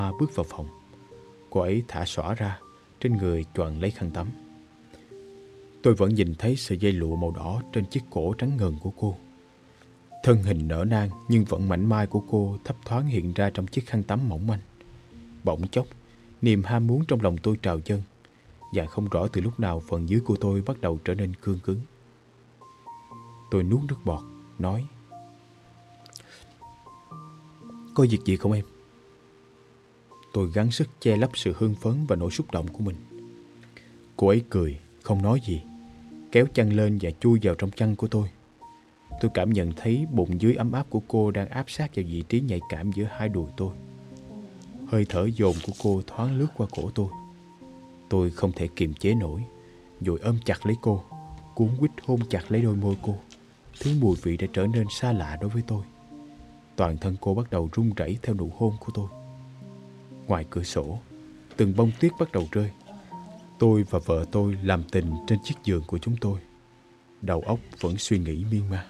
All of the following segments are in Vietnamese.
bước vào phòng. Cô ấy thả xõa ra, trên người choàng lấy khăn tắm. Tôi vẫn nhìn thấy sợi dây lụa màu đỏ trên chiếc cổ trắng ngần của cô. Thân hình nở nang nhưng vẫn mảnh mai của cô thấp thoáng hiện ra trong chiếc khăn tắm mỏng manh. Bỗng chốc, niềm ham muốn trong lòng tôi trào dâng, và không rõ từ lúc nào phần dưới của tôi bắt đầu trở nên cương cứng. Tôi nuốt nước bọt, nói: "Có việc gì không em?" Tôi gắng sức che lấp sự hưng phấn và nỗi xúc động của mình. Cô ấy cười, không nói gì, kéo chăn lên và chui vào trong chăn của tôi. Tôi cảm nhận thấy bụng dưới ấm áp của cô đang áp sát vào vị trí nhạy cảm giữa hai đùi tôi. Hơi thở dồn của cô thoáng lướt qua cổ tôi. Tôi không thể kiềm chế nổi, vội ôm chặt lấy cô, cuốn quýt hôn chặt lấy đôi môi cô. Thứ mùi vị đã trở nên xa lạ đối với tôi. Toàn thân cô bắt đầu run rẩy theo nụ hôn của tôi. Ngoài cửa sổ, từng bông tuyết bắt đầu rơi. Tôi và vợ tôi làm tình trên chiếc giường của chúng tôi. Đầu óc vẫn suy nghĩ miên man.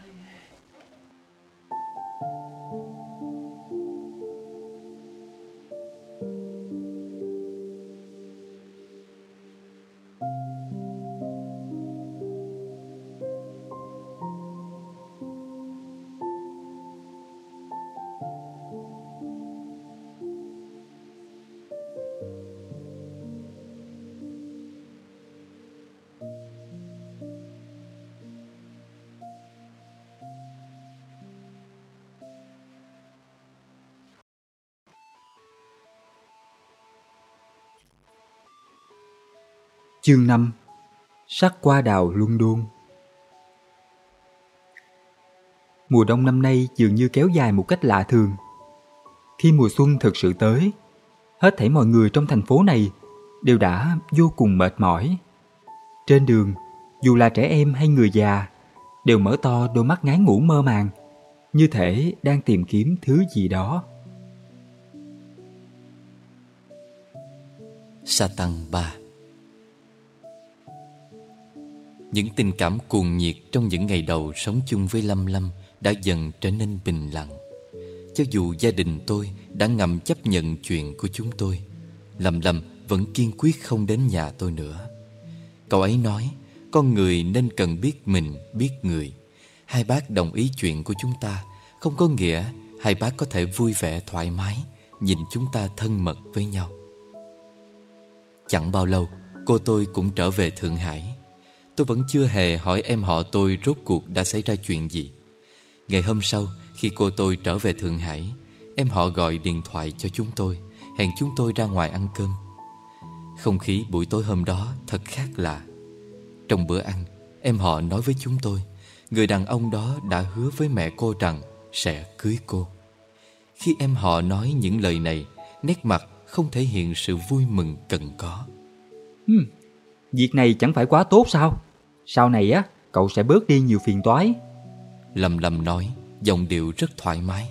Chương 5. Sắc hoa đào London. Mùa đông năm nay dường như kéo dài một cách lạ thường. Khi mùa xuân thực sự tới, hết thảy mọi người trong thành phố này đều đã vô cùng mệt mỏi. Trên đường, dù là trẻ em hay người già, đều mở to đôi mắt ngái ngủ mơ màng, như thể đang tìm kiếm thứ gì đó. Satan 3. Những tình cảm cuồng nhiệt trong những ngày đầu sống chung với Lâm Lâm đã dần trở nên bình lặng. Cho dù gia đình tôi đã ngầm chấp nhận chuyện của chúng tôi, Lâm Lâm vẫn kiên quyết không đến nhà tôi nữa. Cậu ấy nói con người nên cần biết mình, biết người. Hai bác đồng ý chuyện của chúng ta không có nghĩa hai bác có thể vui vẻ thoải mái nhìn chúng ta thân mật với nhau. Chẳng bao lâu, cô tôi cũng trở về Thượng Hải. Tôi vẫn chưa hề hỏi em họ tôi rốt cuộc đã xảy ra chuyện gì. Ngày hôm sau, khi cô tôi trở về Thượng Hải, em họ gọi điện thoại cho chúng tôi, hẹn chúng tôi ra ngoài ăn cơm. Không khí buổi tối hôm đó thật khác lạ. Trong bữa ăn, em họ nói với chúng tôi, người đàn ông đó đã hứa với mẹ cô rằng sẽ cưới cô. Khi em họ nói những lời này, nét mặt không thể hiện sự vui mừng cần có. Việc này chẳng phải quá tốt sao? Sau này á, cậu sẽ bớt đi nhiều phiền toái. Lâm Lâm nói, giọng điệu rất thoải mái.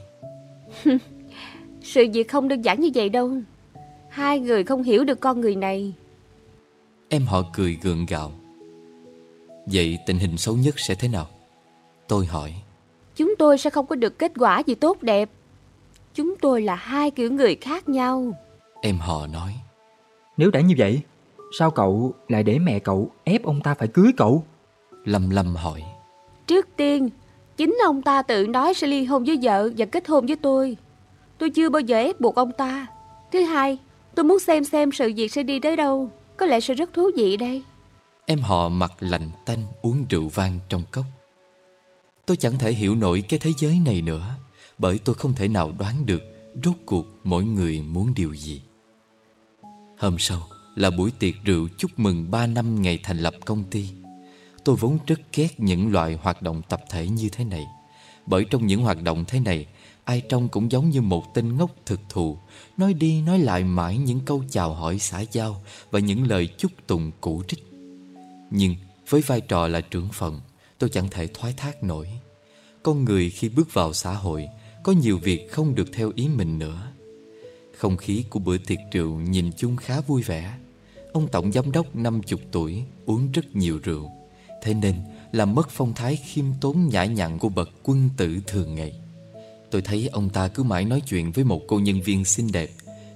Sự việc không đơn giản như vậy đâu. Hai người không hiểu được con người này. Em họ cười gượng gạo. Vậy tình hình xấu nhất sẽ thế nào? Tôi hỏi. Chúng tôi sẽ không có được kết quả gì tốt đẹp. Chúng tôi là hai kiểu người khác nhau. Em họ nói. Nếu đã như vậy, sao cậu lại để mẹ cậu ép ông ta phải cưới cậu? Lâm Lâm hỏi. Trước tiên, chính ông ta tự nói sẽ ly hôn với vợ và kết hôn với tôi. Tôi chưa bao giờ ép buộc ông ta. Thứ hai, tôi muốn xem sự việc sẽ đi tới đâu. Có lẽ sẽ rất thú vị đây. Em họ mặt lạnh tanh uống rượu vang trong cốc. Tôi chẳng thể hiểu nổi cái thế giới này nữa, bởi tôi không thể nào đoán được rốt cuộc mỗi người muốn điều gì. Hôm sau là buổi tiệc rượu chúc mừng 3 năm ngày thành lập công ty. Tôi vốn rất ghét những loại hoạt động tập thể như thế này, bởi trong những hoạt động thế này, ai trông cũng giống như một tên ngốc thực thụ, nói đi nói lại mãi những câu chào hỏi xã giao và những lời chúc tụng cũ trích. Nhưng với vai trò là trưởng phòng, tôi chẳng thể thoái thác nổi. Con người khi bước vào xã hội, có nhiều việc không được theo ý mình nữa. Không khí của bữa tiệc rượu nhìn chung khá vui vẻ. Ông tổng giám đốc 50 tuổi uống rất nhiều rượu, thế nên làm mất phong thái khiêm tốn nhã nhặn của bậc quân tử thường ngày. Tôi thấy ông ta cứ mãi nói chuyện với một cô nhân viên xinh đẹp,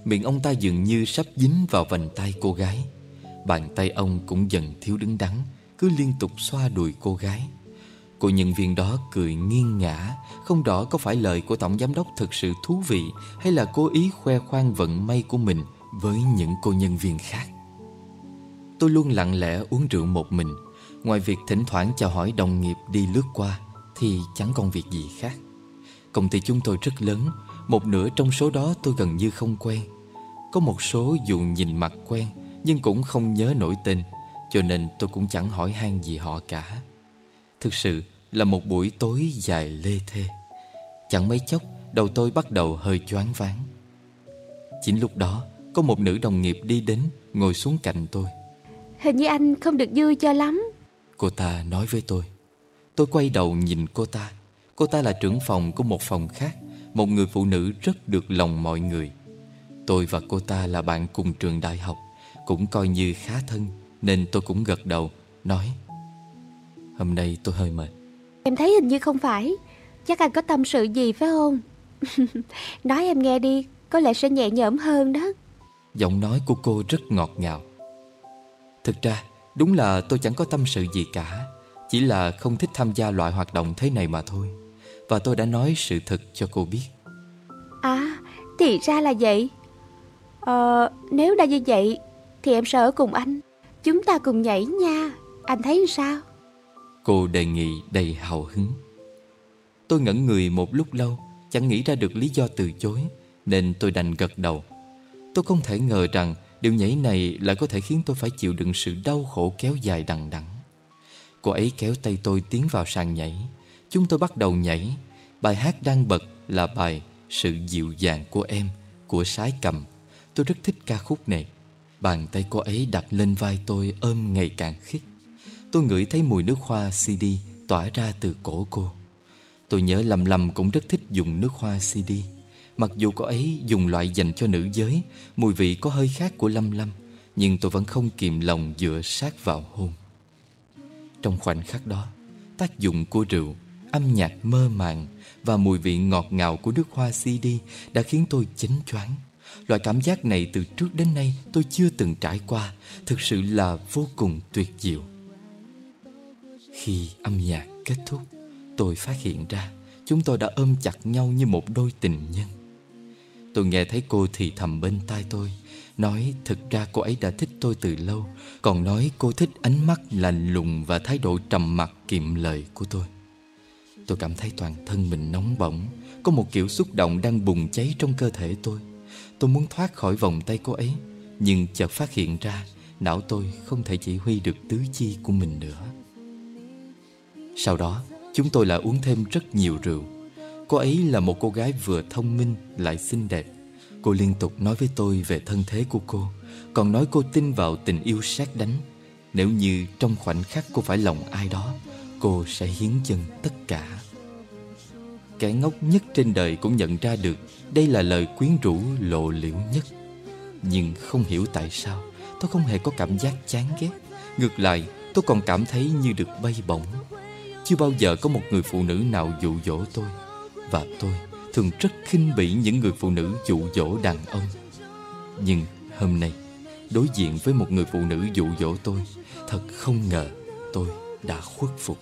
Miệng ông ta dường như sắp dính vào vành tay cô gái. Bàn tay ông cũng dần thiếu đứng đắn, cứ liên tục xoa đùi cô gái. Cô nhân viên đó cười nghiêng ngã, không rõ có phải lời của tổng giám đốc thực sự thú vị hay là cố ý khoe khoang vận may của mình với những cô nhân viên khác. Tôi luôn lặng lẽ uống rượu một mình. Ngoài việc thỉnh thoảng chào hỏi đồng nghiệp đi lướt qua thì chẳng còn việc gì khác. Công ty chúng tôi rất lớn, một nửa trong số đó tôi gần như không quen. Có một số dù nhìn mặt quen nhưng cũng không nhớ nổi tên, cho nên tôi cũng chẳng hỏi han gì họ cả. Thực sự là một buổi tối dài lê thê. Chẳng mấy chốc đầu tôi bắt đầu hơi choáng váng. Chính lúc đó có một nữ đồng nghiệp đi đến, ngồi xuống cạnh tôi. Hình như anh không được vui cho lắm. Cô ta nói với tôi. Tôi quay đầu nhìn cô ta. Cô ta là trưởng phòng của một phòng khác, một người phụ nữ rất được lòng mọi người. Tôi và cô ta là bạn cùng trường đại học, cũng coi như khá thân, nên tôi cũng gật đầu, nói: Hôm nay tôi hơi mệt. Em thấy hình như không phải. Chắc anh có tâm sự gì phải không? Nói em nghe đi, có lẽ sẽ nhẹ nhõm hơn đó. Giọng nói của cô rất ngọt ngào. Thực ra đúng là tôi chẳng có tâm sự gì cả, chỉ là không thích tham gia loại hoạt động thế này mà thôi. Và tôi đã nói sự thật cho cô biết. À, thì ra là vậy. Nếu đã như vậy thì em sẽ ở cùng anh. Chúng ta cùng nhảy nha. Anh thấy sao? Cô đề nghị đầy hào hứng. Tôi ngẩn người một lúc lâu, chẳng nghĩ ra được lý do từ chối, nên tôi đành gật đầu. Tôi không thể ngờ rằng điều nhảy này lại có thể khiến tôi phải chịu đựng sự đau khổ kéo dài đằng đẵng. Cô ấy kéo tay tôi tiến vào sàn nhảy. Chúng tôi bắt đầu nhảy. Bài hát đang bật là bài Sự Dịu Dàng Của Em của Sái Cầm. Tôi rất thích ca khúc này. Bàn tay cô ấy đặt lên vai tôi ôm ngày càng khít. Tôi ngửi thấy mùi nước hoa CD tỏa ra từ cổ cô. Tôi nhớ Lâm Lâm cũng rất thích dùng nước hoa CD. Mặc dù cô ấy dùng loại dành cho nữ giới, mùi vị có hơi khác của Lâm Lâm, nhưng tôi vẫn không kìm lòng dựa sát vào hôn. Trong khoảnh khắc đó, tác dụng của rượu, âm nhạc mơ màng và mùi vị ngọt ngào của nước hoa CD đã khiến tôi chánh choáng. Loại cảm giác này từ trước đến nay tôi chưa từng trải qua, thực sự là vô cùng tuyệt diệu. Khi âm nhạc kết thúc, tôi phát hiện ra chúng tôi đã ôm chặt nhau như một đôi tình nhân. Tôi nghe thấy cô thì thầm bên tai tôi, nói thực ra cô ấy đã thích tôi từ lâu, còn nói cô thích ánh mắt lạnh lùng và thái độ trầm mặc kiệm lời của tôi. Tôi cảm thấy toàn thân mình nóng bỏng, có một kiểu xúc động đang bùng cháy trong cơ thể tôi. Tôi muốn thoát khỏi vòng tay cô ấy, nhưng chợt phát hiện ra não tôi không thể chỉ huy được tứ chi của mình nữa. Sau đó, chúng tôi lại uống thêm rất nhiều rượu. Cô ấy là một cô gái vừa thông minh lại xinh đẹp. Cô liên tục nói với tôi về thân thế của cô, còn nói cô tin vào tình yêu sét đánh. Nếu như trong khoảnh khắc cô phải lòng ai đó, cô sẽ hiến dâng tất cả. Kẻ ngốc nhất trên đời cũng nhận ra được đây là lời quyến rũ lộ liễu nhất. Nhưng không hiểu tại sao tôi không hề có cảm giác chán ghét. Ngược lại, tôi còn cảm thấy như được bay bổng. Chưa bao giờ có một người phụ nữ nào dụ dỗ tôi. Và tôi thường rất khinh bỉ những người phụ nữ dụ dỗ đàn ông. Nhưng hôm nay, đối diện với một người phụ nữ dụ dỗ tôi, thật không ngờ tôi đã khuất phục.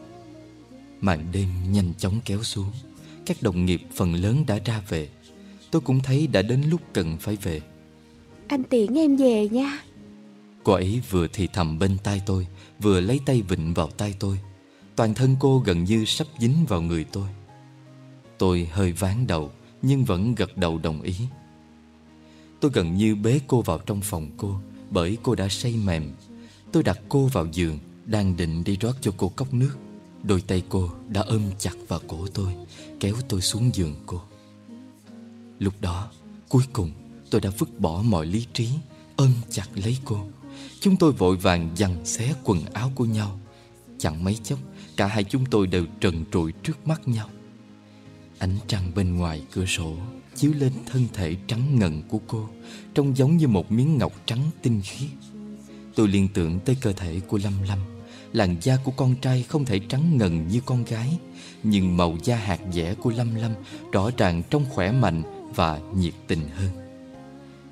Màn đêm nhanh chóng kéo xuống. Các đồng nghiệp phần lớn đã ra về. Tôi cũng thấy đã đến lúc cần phải về. Anh tiễn em về nha. Cô ấy vừa thì thầm bên tai tôi, vừa lấy tay vịn vào tai tôi. Toàn thân cô gần như sắp dính vào người tôi. Tôi hơi ván đầu, nhưng vẫn gật đầu đồng ý. Tôi gần như bế cô vào trong phòng cô, bởi cô đã say mềm. Tôi đặt cô vào giường, đang định đi rót cho cô cốc nước. Đôi tay cô đã ôm chặt vào cổ tôi, kéo tôi xuống giường cô. Lúc đó, cuối cùng tôi đã vứt bỏ mọi lý trí, ôm chặt lấy cô. Chúng tôi vội vàng giằng xé quần áo của nhau. Chẳng mấy chốc, cả hai chúng tôi đều trần trụi trước mắt nhau. Ánh trăng bên ngoài cửa sổ chiếu lên thân thể trắng ngần của cô, trông giống như một miếng ngọc trắng tinh khiết. Tôi liên tưởng tới cơ thể của Lâm Lâm. Làn da của con trai không thể trắng ngần như con gái, nhưng màu da hạt dẻ của Lâm Lâm rõ ràng trông khỏe mạnh và nhiệt tình hơn.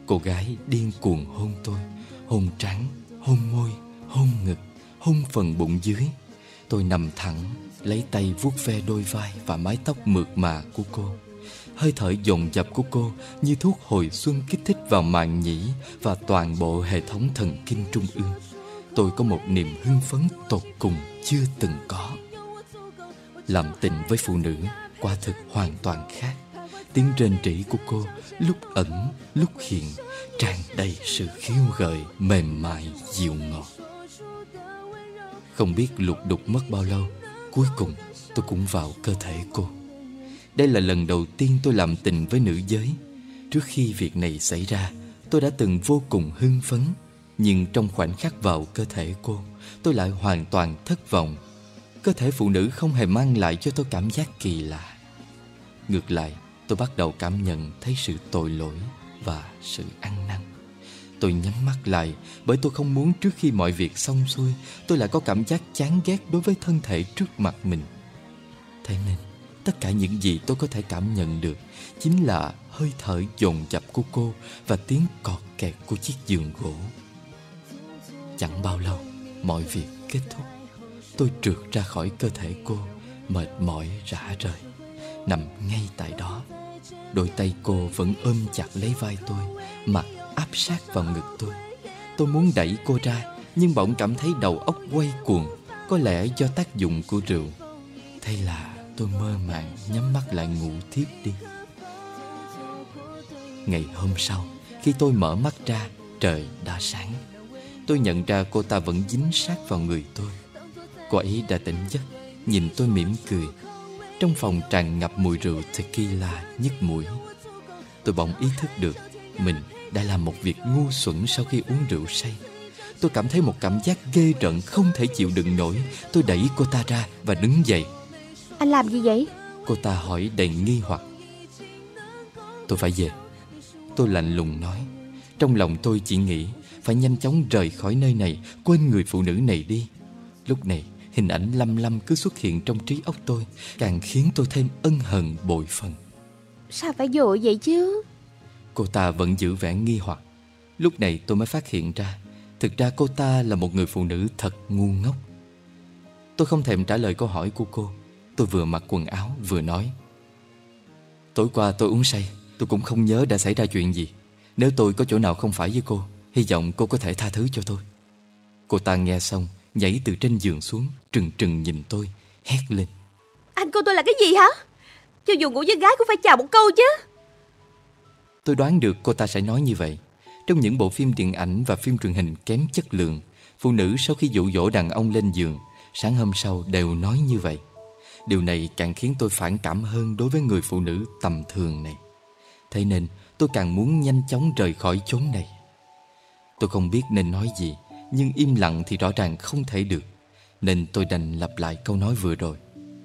Cô gái điên cuồng hôn tôi, hôn trán, hôn môi, hôn ngực, hôn phần bụng dưới. Tôi nằm thẳng, lấy tay vuốt ve đôi vai và mái tóc mượt mà của cô. Hơi thở dồn dập của cô như thuốc hồi xuân kích thích vào màng nhĩ và toàn bộ hệ thống thần kinh trung ương. Tôi có một niềm hưng phấn tột cùng chưa từng có. Làm tình với phụ nữ quả thực hoàn toàn khác. Tiếng rên rỉ của cô lúc ẩn lúc hiện, tràn đầy sự khiêu gợi, mềm mại, dịu ngọt. Không biết lục đục mất bao lâu, cuối cùng tôi cũng vào cơ thể cô. Đây là lần đầu tiên tôi làm tình với nữ giới. Trước khi việc này xảy ra, tôi đã từng vô cùng hưng phấn. Nhưng trong khoảnh khắc vào cơ thể cô, tôi lại hoàn toàn thất vọng. Cơ thể phụ nữ không hề mang lại cho tôi cảm giác kỳ lạ. Ngược lại, tôi bắt đầu cảm nhận thấy sự tội lỗi và sự ăn năn. Tôi nhắm mắt lại bởi tôi không muốn trước khi mọi việc xong xuôi tôi lại có cảm giác chán ghét đối với thân thể trước mặt mình. Thế nên tất cả những gì tôi có thể cảm nhận được chính là hơi thở dồn dập của cô và tiếng cọt kẹt của chiếc giường gỗ. Chẳng bao lâu, mọi việc kết thúc. Tôi trượt ra khỏi cơ thể cô, mệt mỏi rã rời, nằm ngay tại đó. Đôi tay cô vẫn ôm chặt lấy vai tôi, mặt áp sát vào ngực tôi. Tôi muốn đẩy cô ra, nhưng bỗng cảm thấy đầu óc quay cuồng, có lẽ do tác dụng của rượu. Thế là tôi mơ màng nhắm mắt lại ngủ thiếp đi. Ngày hôm sau, khi tôi mở mắt ra, trời đã sáng. Tôi nhận ra cô ta vẫn dính sát vào người tôi. Cô ấy đã tỉnh giấc, nhìn tôi mỉm cười. Trong phòng tràn ngập mùi rượu tequila nhức mũi. Tôi bỗng ý thức được mình đã làm một việc ngu xuẩn sau khi uống rượu say. Tôi cảm thấy một cảm giác ghê rợn không thể chịu đựng nổi. Tôi đẩy cô ta ra và đứng dậy. Anh làm gì vậy? Cô ta hỏi đầy nghi hoặc. Tôi phải về, tôi lạnh lùng nói. Trong lòng tôi chỉ nghĩ phải nhanh chóng rời khỏi nơi này, quên người phụ nữ này đi. Lúc này hình ảnh Lâm Lâm cứ xuất hiện trong trí óc tôi, càng khiến tôi thêm ân hận bội phần. Sao phải vội vậy chứ? Cô ta vẫn giữ vẻ nghi hoặc. Lúc này tôi mới phát hiện ra, thực ra cô ta là một người phụ nữ thật ngu ngốc. Tôi không thèm trả lời câu hỏi của cô. Tôi vừa mặc quần áo vừa nói. Tối qua tôi uống say, tôi cũng không nhớ đã xảy ra chuyện gì. Nếu tôi có chỗ nào không phải với cô, hy vọng cô có thể tha thứ cho tôi. Cô ta nghe xong, nhảy từ trên giường xuống, trừng trừng nhìn tôi, hét lên. Anh coi tôi là cái gì hả? Cho dù ngủ với gái cũng phải chào một câu chứ. Tôi đoán được cô ta sẽ nói như vậy. Trong những bộ phim điện ảnh và phim truyền hình kém chất lượng, phụ nữ sau khi dụ dỗ đàn ông lên giường, sáng hôm sau đều nói như vậy. Điều này càng khiến tôi phản cảm hơn đối với người phụ nữ tầm thường này. Thế nên tôi càng muốn nhanh chóng rời khỏi chốn này. Tôi không biết nên nói gì, nhưng im lặng thì rõ ràng không thể được, nên tôi đành lặp lại câu nói vừa rồi.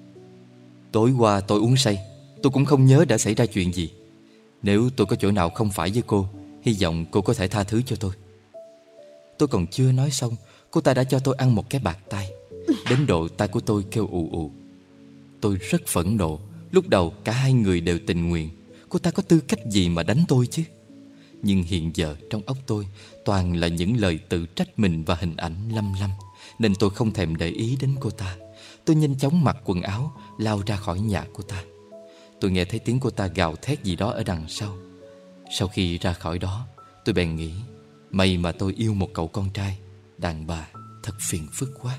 Tối qua tôi uống say, tôi cũng không nhớ đã xảy ra chuyện gì. Nếu tôi có chỗ nào không phải với cô, hy vọng cô có thể tha thứ cho tôi. Tôi còn chưa nói xong, cô ta đã cho tôi ăn một cái bạt tay, đến độ tay của tôi kêu ù ù. Tôi rất phẫn nộ. Lúc đầu cả hai người đều tình nguyện. Cô ta có tư cách gì mà đánh tôi chứ? Nhưng hiện giờ trong óc tôi toàn là những lời tự trách mình và hình ảnh Lâm Lâm, nên tôi không thèm để ý đến cô ta. Tôi nhanh chóng mặc quần áo, lao ra khỏi nhà cô ta. Tôi nghe thấy tiếng cô ta gào thét gì đó ở đằng sau. Sau khi ra khỏi đó, tôi bèn nghĩ, may mà tôi yêu một cậu con trai. Đàn bà thật phiền phức quá.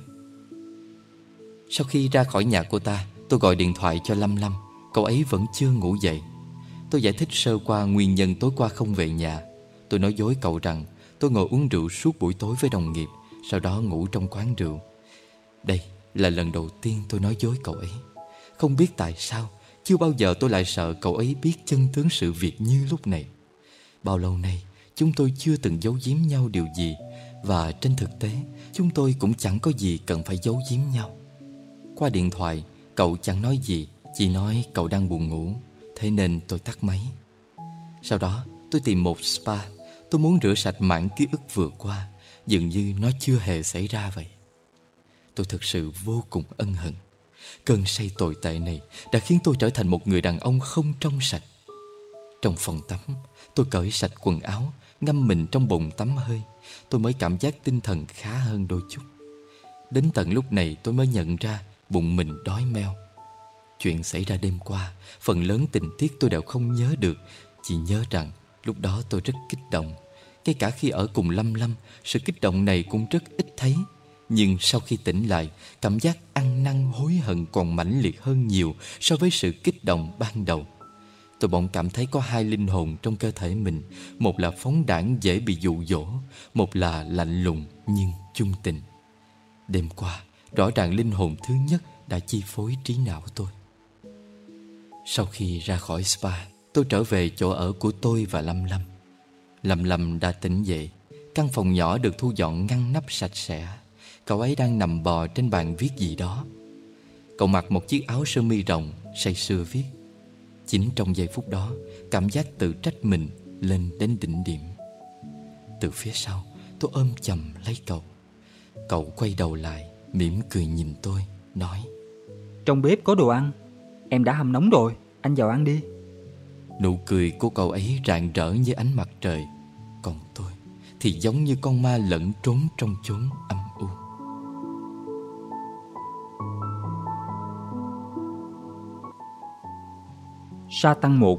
Sau khi ra khỏi nhà cô ta, tôi gọi điện thoại cho Lâm Lâm. Cậu ấy vẫn chưa ngủ dậy. Tôi giải thích sơ qua nguyên nhân tối qua không về nhà. Tôi nói dối cậu rằng tôi ngồi uống rượu suốt buổi tối với đồng nghiệp, sau đó ngủ trong quán rượu. Đây là lần đầu tiên tôi nói dối cậu ấy. Không biết tại sao, chưa bao giờ tôi lại sợ cậu ấy biết chân tướng sự việc như lúc này. Bao lâu nay chúng tôi chưa từng giấu giếm nhau điều gì, và trên thực tế chúng tôi cũng chẳng có gì cần phải giấu giếm nhau. Qua điện thoại, cậu chẳng nói gì, chỉ nói cậu đang buồn ngủ. Thế nên tôi tắt máy. Sau đó tôi tìm một spa. Tôi muốn rửa sạch mảng ký ức vừa qua, dường như nó chưa hề xảy ra vậy. Tôi thực sự vô cùng ân hận. Cơn say tồi tệ này đã khiến tôi trở thành một người đàn ông không trong sạch. Trong phòng tắm, tôi cởi sạch quần áo, ngâm mình trong bồn tắm hơi, tôi mới cảm giác tinh thần khá hơn đôi chút. Đến tận lúc này tôi mới nhận ra bụng mình đói meo. Chuyện xảy ra đêm qua, phần lớn tình tiết tôi đều không nhớ được, chỉ nhớ rằng lúc đó tôi rất kích động. Ngay cả khi ở cùng Lâm Lâm, sự kích động này cũng rất ít thấy. Nhưng sau khi tỉnh lại, cảm giác ăn năn hối hận còn mãnh liệt hơn nhiều so với sự kích động ban đầu. Tôi bỗng cảm thấy có hai linh hồn trong cơ thể mình. Một là phóng đãng dễ bị dụ dỗ, một là lạnh lùng nhưng chung tình. Đêm qua, rõ ràng linh hồn thứ nhất đã chi phối trí não tôi. Sau khi ra khỏi spa, tôi trở về chỗ ở của tôi và Lâm Lâm. Lâm Lâm đã tỉnh dậy. Căn phòng nhỏ được thu dọn ngăn nắp sạch sẽ. Cậu ấy đang nằm bò trên bàn viết gì đó. Cậu mặc một chiếc áo sơ mi rộng, say sưa viết. Chính trong giây phút đó, cảm giác tự trách mình lên đến đỉnh điểm. Từ phía sau, tôi ôm chầm lấy cậu. Cậu quay đầu lại, mỉm cười nhìn tôi, nói: Trong bếp có đồ ăn, em đã hâm nóng rồi, anh vào ăn đi. Nụ cười của cậu ấy rạng rỡ như ánh mặt trời. Còn tôi thì giống như con ma lẫn trốn trong chốn âm u. Sa Tăng 1.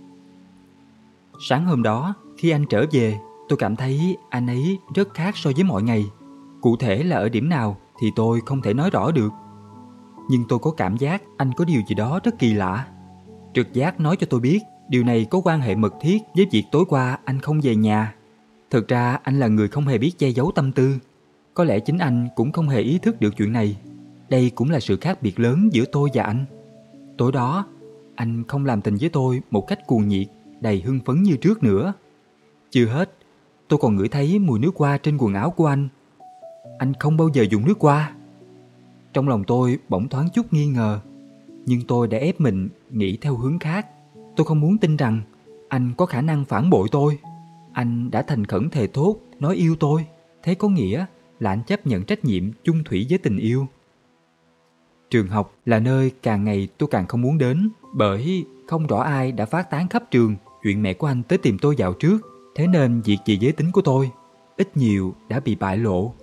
Sáng hôm đó, khi anh trở về, tôi cảm thấy anh ấy rất khác so với mọi ngày. Cụ thể là ở điểm nào thì tôi không thể nói rõ được. Nhưng tôi có cảm giác anh có điều gì đó rất kỳ lạ. Trực giác nói cho tôi biết điều này có quan hệ mật thiết với việc tối qua anh không về nhà. Thực ra anh là người không hề biết che giấu tâm tư. Có lẽ chính anh cũng không hề ý thức được chuyện này. Đây cũng là sự khác biệt lớn giữa tôi và anh. Tối đó, anh không làm tình với tôi một cách cuồng nhiệt, đầy hưng phấn như trước nữa. Chưa hết, tôi còn ngửi thấy mùi nước hoa trên quần áo của anh. Anh không bao giờ dùng nước hoa. Trong lòng tôi bỗng thoáng chút nghi ngờ, nhưng tôi đã ép mình nghĩ theo hướng khác. Tôi không muốn tin rằng anh có khả năng phản bội tôi. Anh đã thành khẩn thề thốt nói yêu tôi. Thế có nghĩa là anh chấp nhận trách nhiệm chung thủy với tình yêu. Trường học là nơi càng ngày tôi càng không muốn đến, bởi không rõ ai đã phát tán khắp trường chuyện mẹ của anh tới tìm tôi dạo trước. Thế nên việc về giới tính của tôi ít nhiều đã bị bại lộ.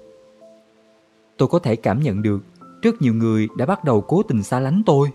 Tôi có thể cảm nhận được rất nhiều người đã bắt đầu cố tình xa lánh tôi.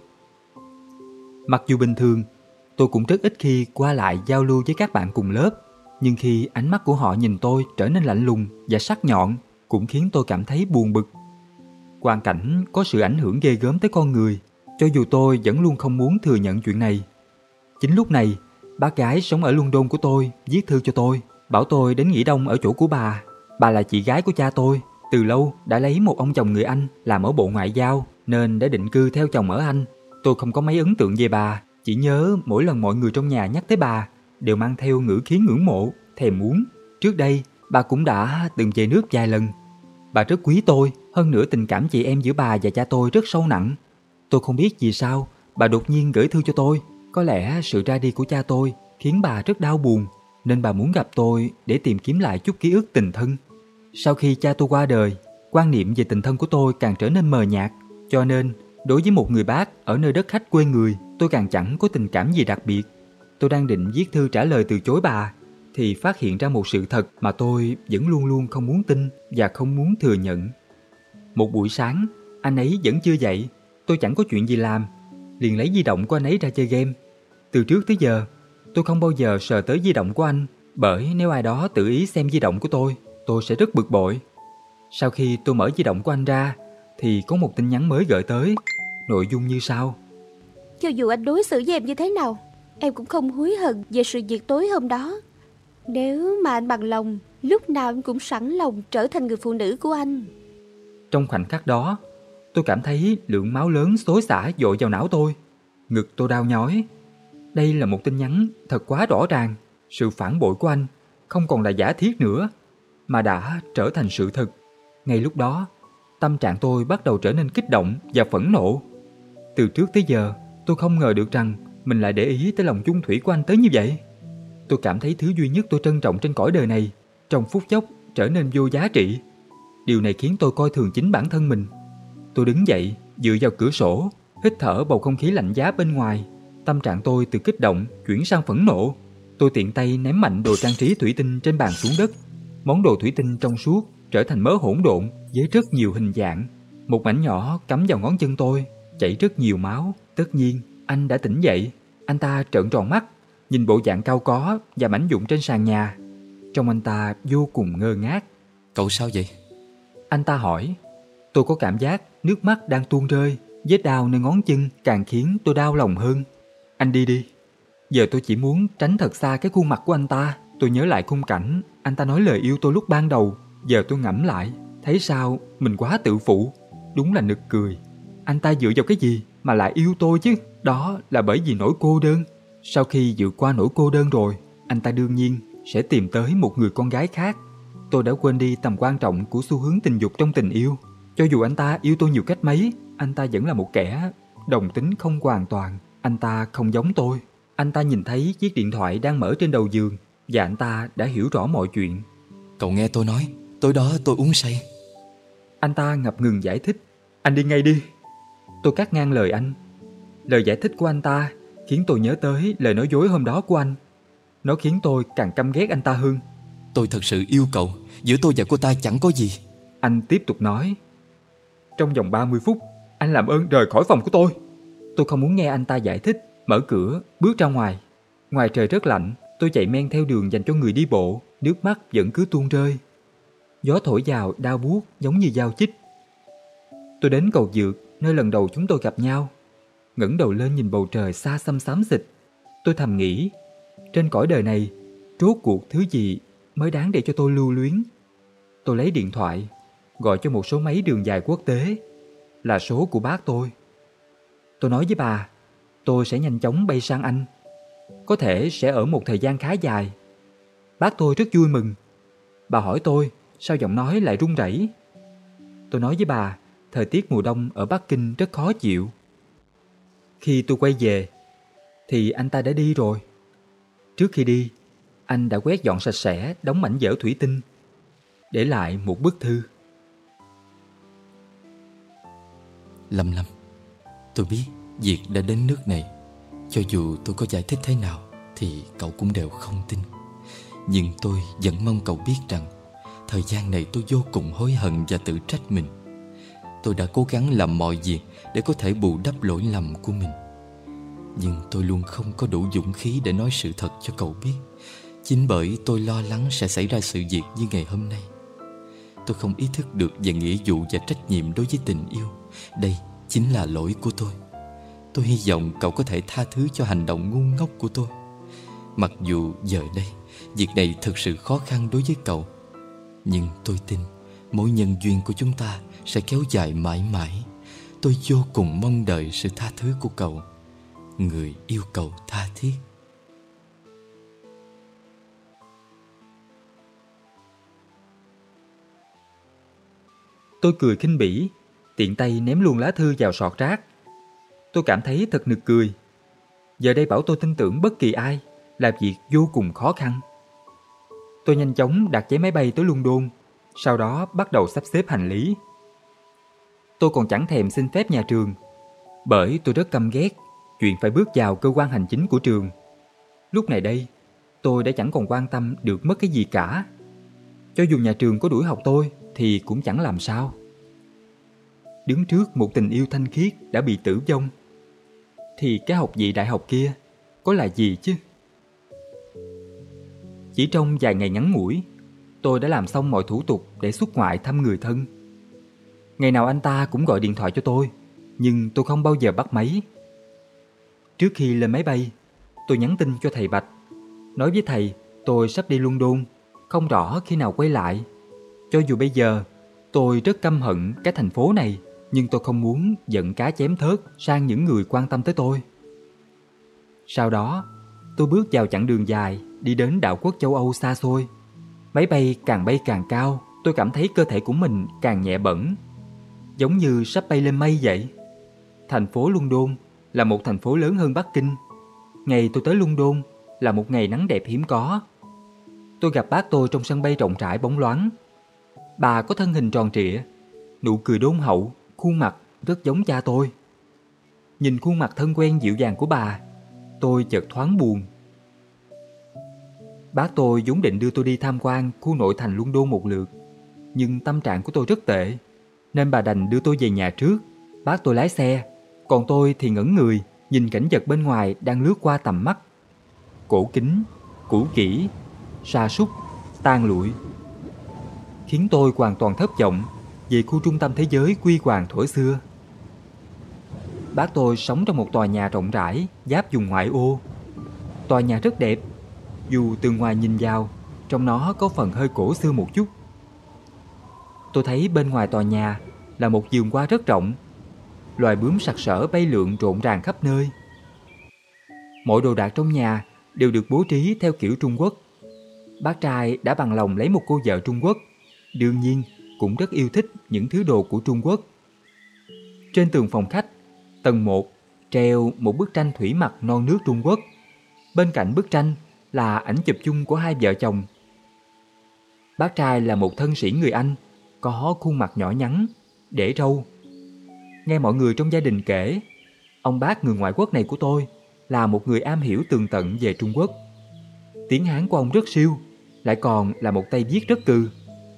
Mặc dù bình thường tôi cũng rất ít khi qua lại giao lưu với các bạn cùng lớp, nhưng khi ánh mắt của họ nhìn tôi trở nên lạnh lùng và sắc nhọn cũng khiến tôi cảm thấy buồn bực. Hoàn cảnh có sự ảnh hưởng ghê gớm tới con người, cho dù tôi vẫn luôn không muốn thừa nhận chuyện này. Chính lúc này, bác gái sống ở London của tôi viết thư cho tôi, bảo tôi đến nghỉ đông ở chỗ của bà. Bà là chị gái của cha tôi, từ lâu đã lấy một ông chồng người Anh làm ở Bộ Ngoại giao nên đã định cư theo chồng ở Anh. Tôi không có mấy ấn tượng về bà, chỉ nhớ mỗi lần mọi người trong nhà nhắc tới bà đều mang theo ngữ khí ngưỡng mộ, thèm muốn. Trước đây, bà cũng đã từng về nước vài lần. Bà rất quý tôi, hơn nữa tình cảm chị em giữa bà và cha tôi rất sâu nặng. Tôi không biết vì sao bà đột nhiên gửi thư cho tôi. Có lẽ sự ra đi của cha tôi khiến bà rất đau buồn, nên bà muốn gặp tôi để tìm kiếm lại chút ký ức tình thân. Sau khi cha tôi qua đời, quan niệm về tình thân của tôi càng trở nên mờ nhạt. Cho nên, đối với một người bác ở nơi đất khách quê người, tôi càng chẳng có tình cảm gì đặc biệt. Tôi đang định viết thư trả lời từ chối bà, thì phát hiện ra một sự thật mà tôi vẫn luôn luôn không muốn tin và không muốn thừa nhận. Một buổi sáng, anh ấy vẫn chưa dậy, tôi chẳng có chuyện gì làm, liền lấy di động của anh ấy ra chơi game. Từ trước tới giờ, tôi không bao giờ sờ tới di động của anh, bởi nếu ai đó tự ý xem di động của tôi sẽ rất bực bội. Sau khi tôi mở di động của anh ra, thì có một tin nhắn mới gửi tới, nội dung như sau: Cho dù anh đối xử với em như thế nào, em cũng không hối hận về sự việc tối hôm đó. Nếu mà anh bằng lòng, lúc nào em cũng sẵn lòng trở thành người phụ nữ của anh. Trong khoảnh khắc đó, tôi cảm thấy lượng máu lớn xối xả dội vào não tôi. Ngực tôi đau nhói. Đây là một tin nhắn thật quá rõ ràng. Sự phản bội của anh không còn là giả thiết nữa, mà đã trở thành sự thật. Ngay lúc đó, tâm trạng tôi bắt đầu trở nên kích động và phẫn nộ. Từ trước tới giờ, tôi không ngờ được rằng mình lại để ý tới lòng chung thủy của anh tới như vậy. Tôi cảm thấy thứ duy nhất tôi trân trọng trên cõi đời này trong phút chốc trở nên vô giá trị. Điều này khiến tôi coi thường chính bản thân mình. Tôi đứng dậy, dựa vào cửa sổ, hít thở bầu không khí lạnh giá bên ngoài. Tâm trạng tôi từ kích động chuyển sang phẫn nộ. Tôi tiện tay ném mạnh đồ trang trí thủy tinh trên bàn xuống đất. Món đồ thủy tinh trong suốt trở thành mớ hỗn độn với rất nhiều hình dạng. Một mảnh nhỏ cắm vào ngón chân tôi, chảy rất nhiều máu. Tất nhiên, anh đã tỉnh dậy. Anh ta trợn tròn mắt, nhìn bộ dạng cao có và mảnh vụn trên sàn nhà. Trông anh ta vô cùng ngơ ngác. Cậu sao vậy? Anh ta hỏi. Tôi có cảm giác nước mắt đang tuôn rơi. Vết đau nơi ngón chân càng khiến tôi đau lòng hơn. Anh đi đi. Giờ tôi chỉ muốn tránh thật xa cái khuôn mặt của anh ta. Tôi nhớ lại khung cảnh anh ta nói lời yêu tôi lúc ban đầu. Giờ tôi ngẫm lại, thấy sao mình quá tự phụ. Đúng là nực cười. Anh ta dựa vào cái gì mà lại yêu tôi chứ? Đó là bởi vì nỗi cô đơn. Sau khi vượt qua nỗi cô đơn rồi, anh ta đương nhiên sẽ tìm tới một người con gái khác. Tôi đã quên đi tầm quan trọng của xu hướng tình dục trong tình yêu. Cho dù anh ta yêu tôi nhiều cách mấy, anh ta vẫn là một kẻ đồng tính không hoàn toàn. Anh ta không giống tôi. Anh ta nhìn thấy chiếc điện thoại đang mở trên đầu giường và anh ta đã hiểu rõ mọi chuyện. Cậu nghe tôi nói, tối đó tôi uống say. Anh ta ngập ngừng giải thích. Anh đi ngay đi. Tôi cắt ngang lời anh. Lời giải thích của anh ta khiến tôi nhớ tới lời nói dối hôm đó của anh. Nó khiến tôi càng căm ghét anh ta hơn. Tôi thật sự yêu cậu. Giữa tôi và cô ta chẳng có gì. Anh tiếp tục nói. Trong vòng 30 phút, anh làm ơn rời khỏi phòng của tôi. Tôi không muốn nghe anh ta giải thích. Mở cửa, bước ra ngoài. Ngoài trời rất lạnh. Tôi chạy men theo đường dành cho người đi bộ. Nước mắt vẫn cứ tuôn rơi. Gió thổi vào đau buốt giống như dao chích. Tôi đến cầu vượt, nơi lần đầu chúng tôi gặp nhau. Ngẩng đầu lên nhìn bầu trời xa xăm xám xịt. Tôi thầm nghĩ, trên cõi đời này, rốt cuộc thứ gì mới đáng để cho tôi lưu luyến. Tôi lấy điện thoại, gọi cho một số máy đường dài quốc tế, là số của bác tôi. Tôi nói với bà, tôi sẽ nhanh chóng bay sang Anh. Có thể sẽ ở một thời gian khá dài. Bác tôi rất vui mừng. Bà hỏi tôi, sao giọng nói lại run rẩy? Tôi nói với bà, thời tiết mùa đông ở Bắc Kinh rất khó chịu. Khi tôi quay về, thì anh ta đã đi rồi. Trước khi đi, anh đã quét dọn sạch sẽ đống mảnh vỡ thủy tinh, để lại một bức thư. Lâm, tôi biết việc đã đến nước này. Cho dù tôi có giải thích thế nào thì cậu cũng đều không tin. Nhưng tôi vẫn mong cậu biết rằng thời gian này tôi vô cùng hối hận và tự trách mình. Tôi đã cố gắng làm mọi việc để có thể bù đắp lỗi lầm của mình. Nhưng tôi luôn không có đủ dũng khí để nói sự thật cho cậu biết. Chính bởi tôi lo lắng sẽ xảy ra sự việc như ngày hôm nay. Tôi không ý thức được về nghĩa vụ và trách nhiệm đối với tình yêu. Đây chính là lỗi của tôi. Tôi hy vọng cậu có thể tha thứ cho hành động ngu ngốc của tôi. Mặc dù giờ đây việc này thực sự khó khăn đối với cậu, nhưng tôi tin mối nhân duyên của chúng ta sẽ kéo dài mãi mãi. Tôi vô cùng mong đợi sự tha thứ của cậu, người yêu cầu tha thiết. Tôi cười khinh bỉ, tiện tay ném luôn lá thư vào sọt rác. Tôi cảm thấy thật nực cười. Giờ đây bảo tôi tin tưởng bất kỳ ai là việc vô cùng khó khăn. Tôi nhanh chóng đặt vé máy bay tới London, sau đó bắt đầu sắp xếp hành lý. Tôi còn chẳng thèm xin phép nhà trường, bởi tôi rất căm ghét chuyện phải bước vào cơ quan hành chính của trường. Lúc này đây, tôi đã chẳng còn quan tâm được mất cái gì cả. Cho dù nhà trường có đuổi học tôi thì cũng chẳng làm sao. Đứng trước một tình yêu thanh khiết đã bị tử vong, thì cái học vị đại học kia có là gì chứ? Chỉ trong vài ngày ngắn ngủi, tôi đã làm xong mọi thủ tục để xuất ngoại thăm người thân. Ngày nào anh ta cũng gọi điện thoại cho tôi, nhưng tôi không bao giờ bắt máy. Trước khi lên máy bay, tôi nhắn tin cho thầy Bạch, nói với thầy tôi sắp đi London, không rõ khi nào quay lại. Cho dù bây giờ tôi rất căm hận cái thành phố này, nhưng tôi không muốn giận cá chém thớt sang những người quan tâm tới tôi. Sau đó, tôi bước vào chặng đường dài đi đến đảo quốc châu Âu xa xôi. Máy bay càng cao, tôi cảm thấy cơ thể của mình càng nhẹ bẫng, giống như sắp bay lên mây vậy. Thành phố London là một thành phố lớn hơn Bắc Kinh. Ngày tôi tới London là một ngày nắng đẹp hiếm có. Tôi gặp bác tôi trong sân bay rộng rãi bóng loáng. Bà có thân hình tròn trịa, nụ cười đôn hậu, khuôn mặt rất giống cha tôi. Nhìn khuôn mặt thân quen dịu dàng của bà, tôi chợt thoáng buồn. Bác tôi vốn định đưa tôi đi tham quan khu nội thành London một lượt, nhưng tâm trạng của tôi rất tệ, nên bà đành đưa tôi về nhà trước. Bác tôi lái xe, còn tôi thì ngẩn người nhìn cảnh vật bên ngoài đang lướt qua tầm mắt. Cổ kính, cũ kỹ, sa sút, tan lụi, khiến tôi hoàn toàn thất vọng về khu trung tâm thế giới huy hoàng thuở xưa. Bác tôi sống trong một tòa nhà rộng rãi giáp vùng ngoại ô. Tòa nhà rất đẹp, dù từ ngoài nhìn vào, trong nó có phần hơi cổ xưa một chút. Tôi thấy bên ngoài tòa nhà là một vườn hoa rất rộng, loài bướm sặc sỡ bay lượn rộn ràng khắp nơi. Mọi đồ đạc trong nhà đều được bố trí theo kiểu Trung Quốc. Bác trai đã bằng lòng lấy một cô vợ Trung Quốc, đương nhiên cũng rất yêu thích những thứ đồ của Trung Quốc. Trên tường phòng khách, tầng 1, treo một bức tranh thủy mặc non nước Trung Quốc. Bên cạnh bức tranh là ảnh chụp chung của hai vợ chồng. Bác trai là một thân sĩ người Anh, có khuôn mặt nhỏ nhắn, để râu. Nghe mọi người trong gia đình kể, ông bác người ngoại quốc này của tôi là một người am hiểu tường tận về Trung Quốc. Tiếng Hán của ông rất siêu, lại còn là một tay viết rất cừ.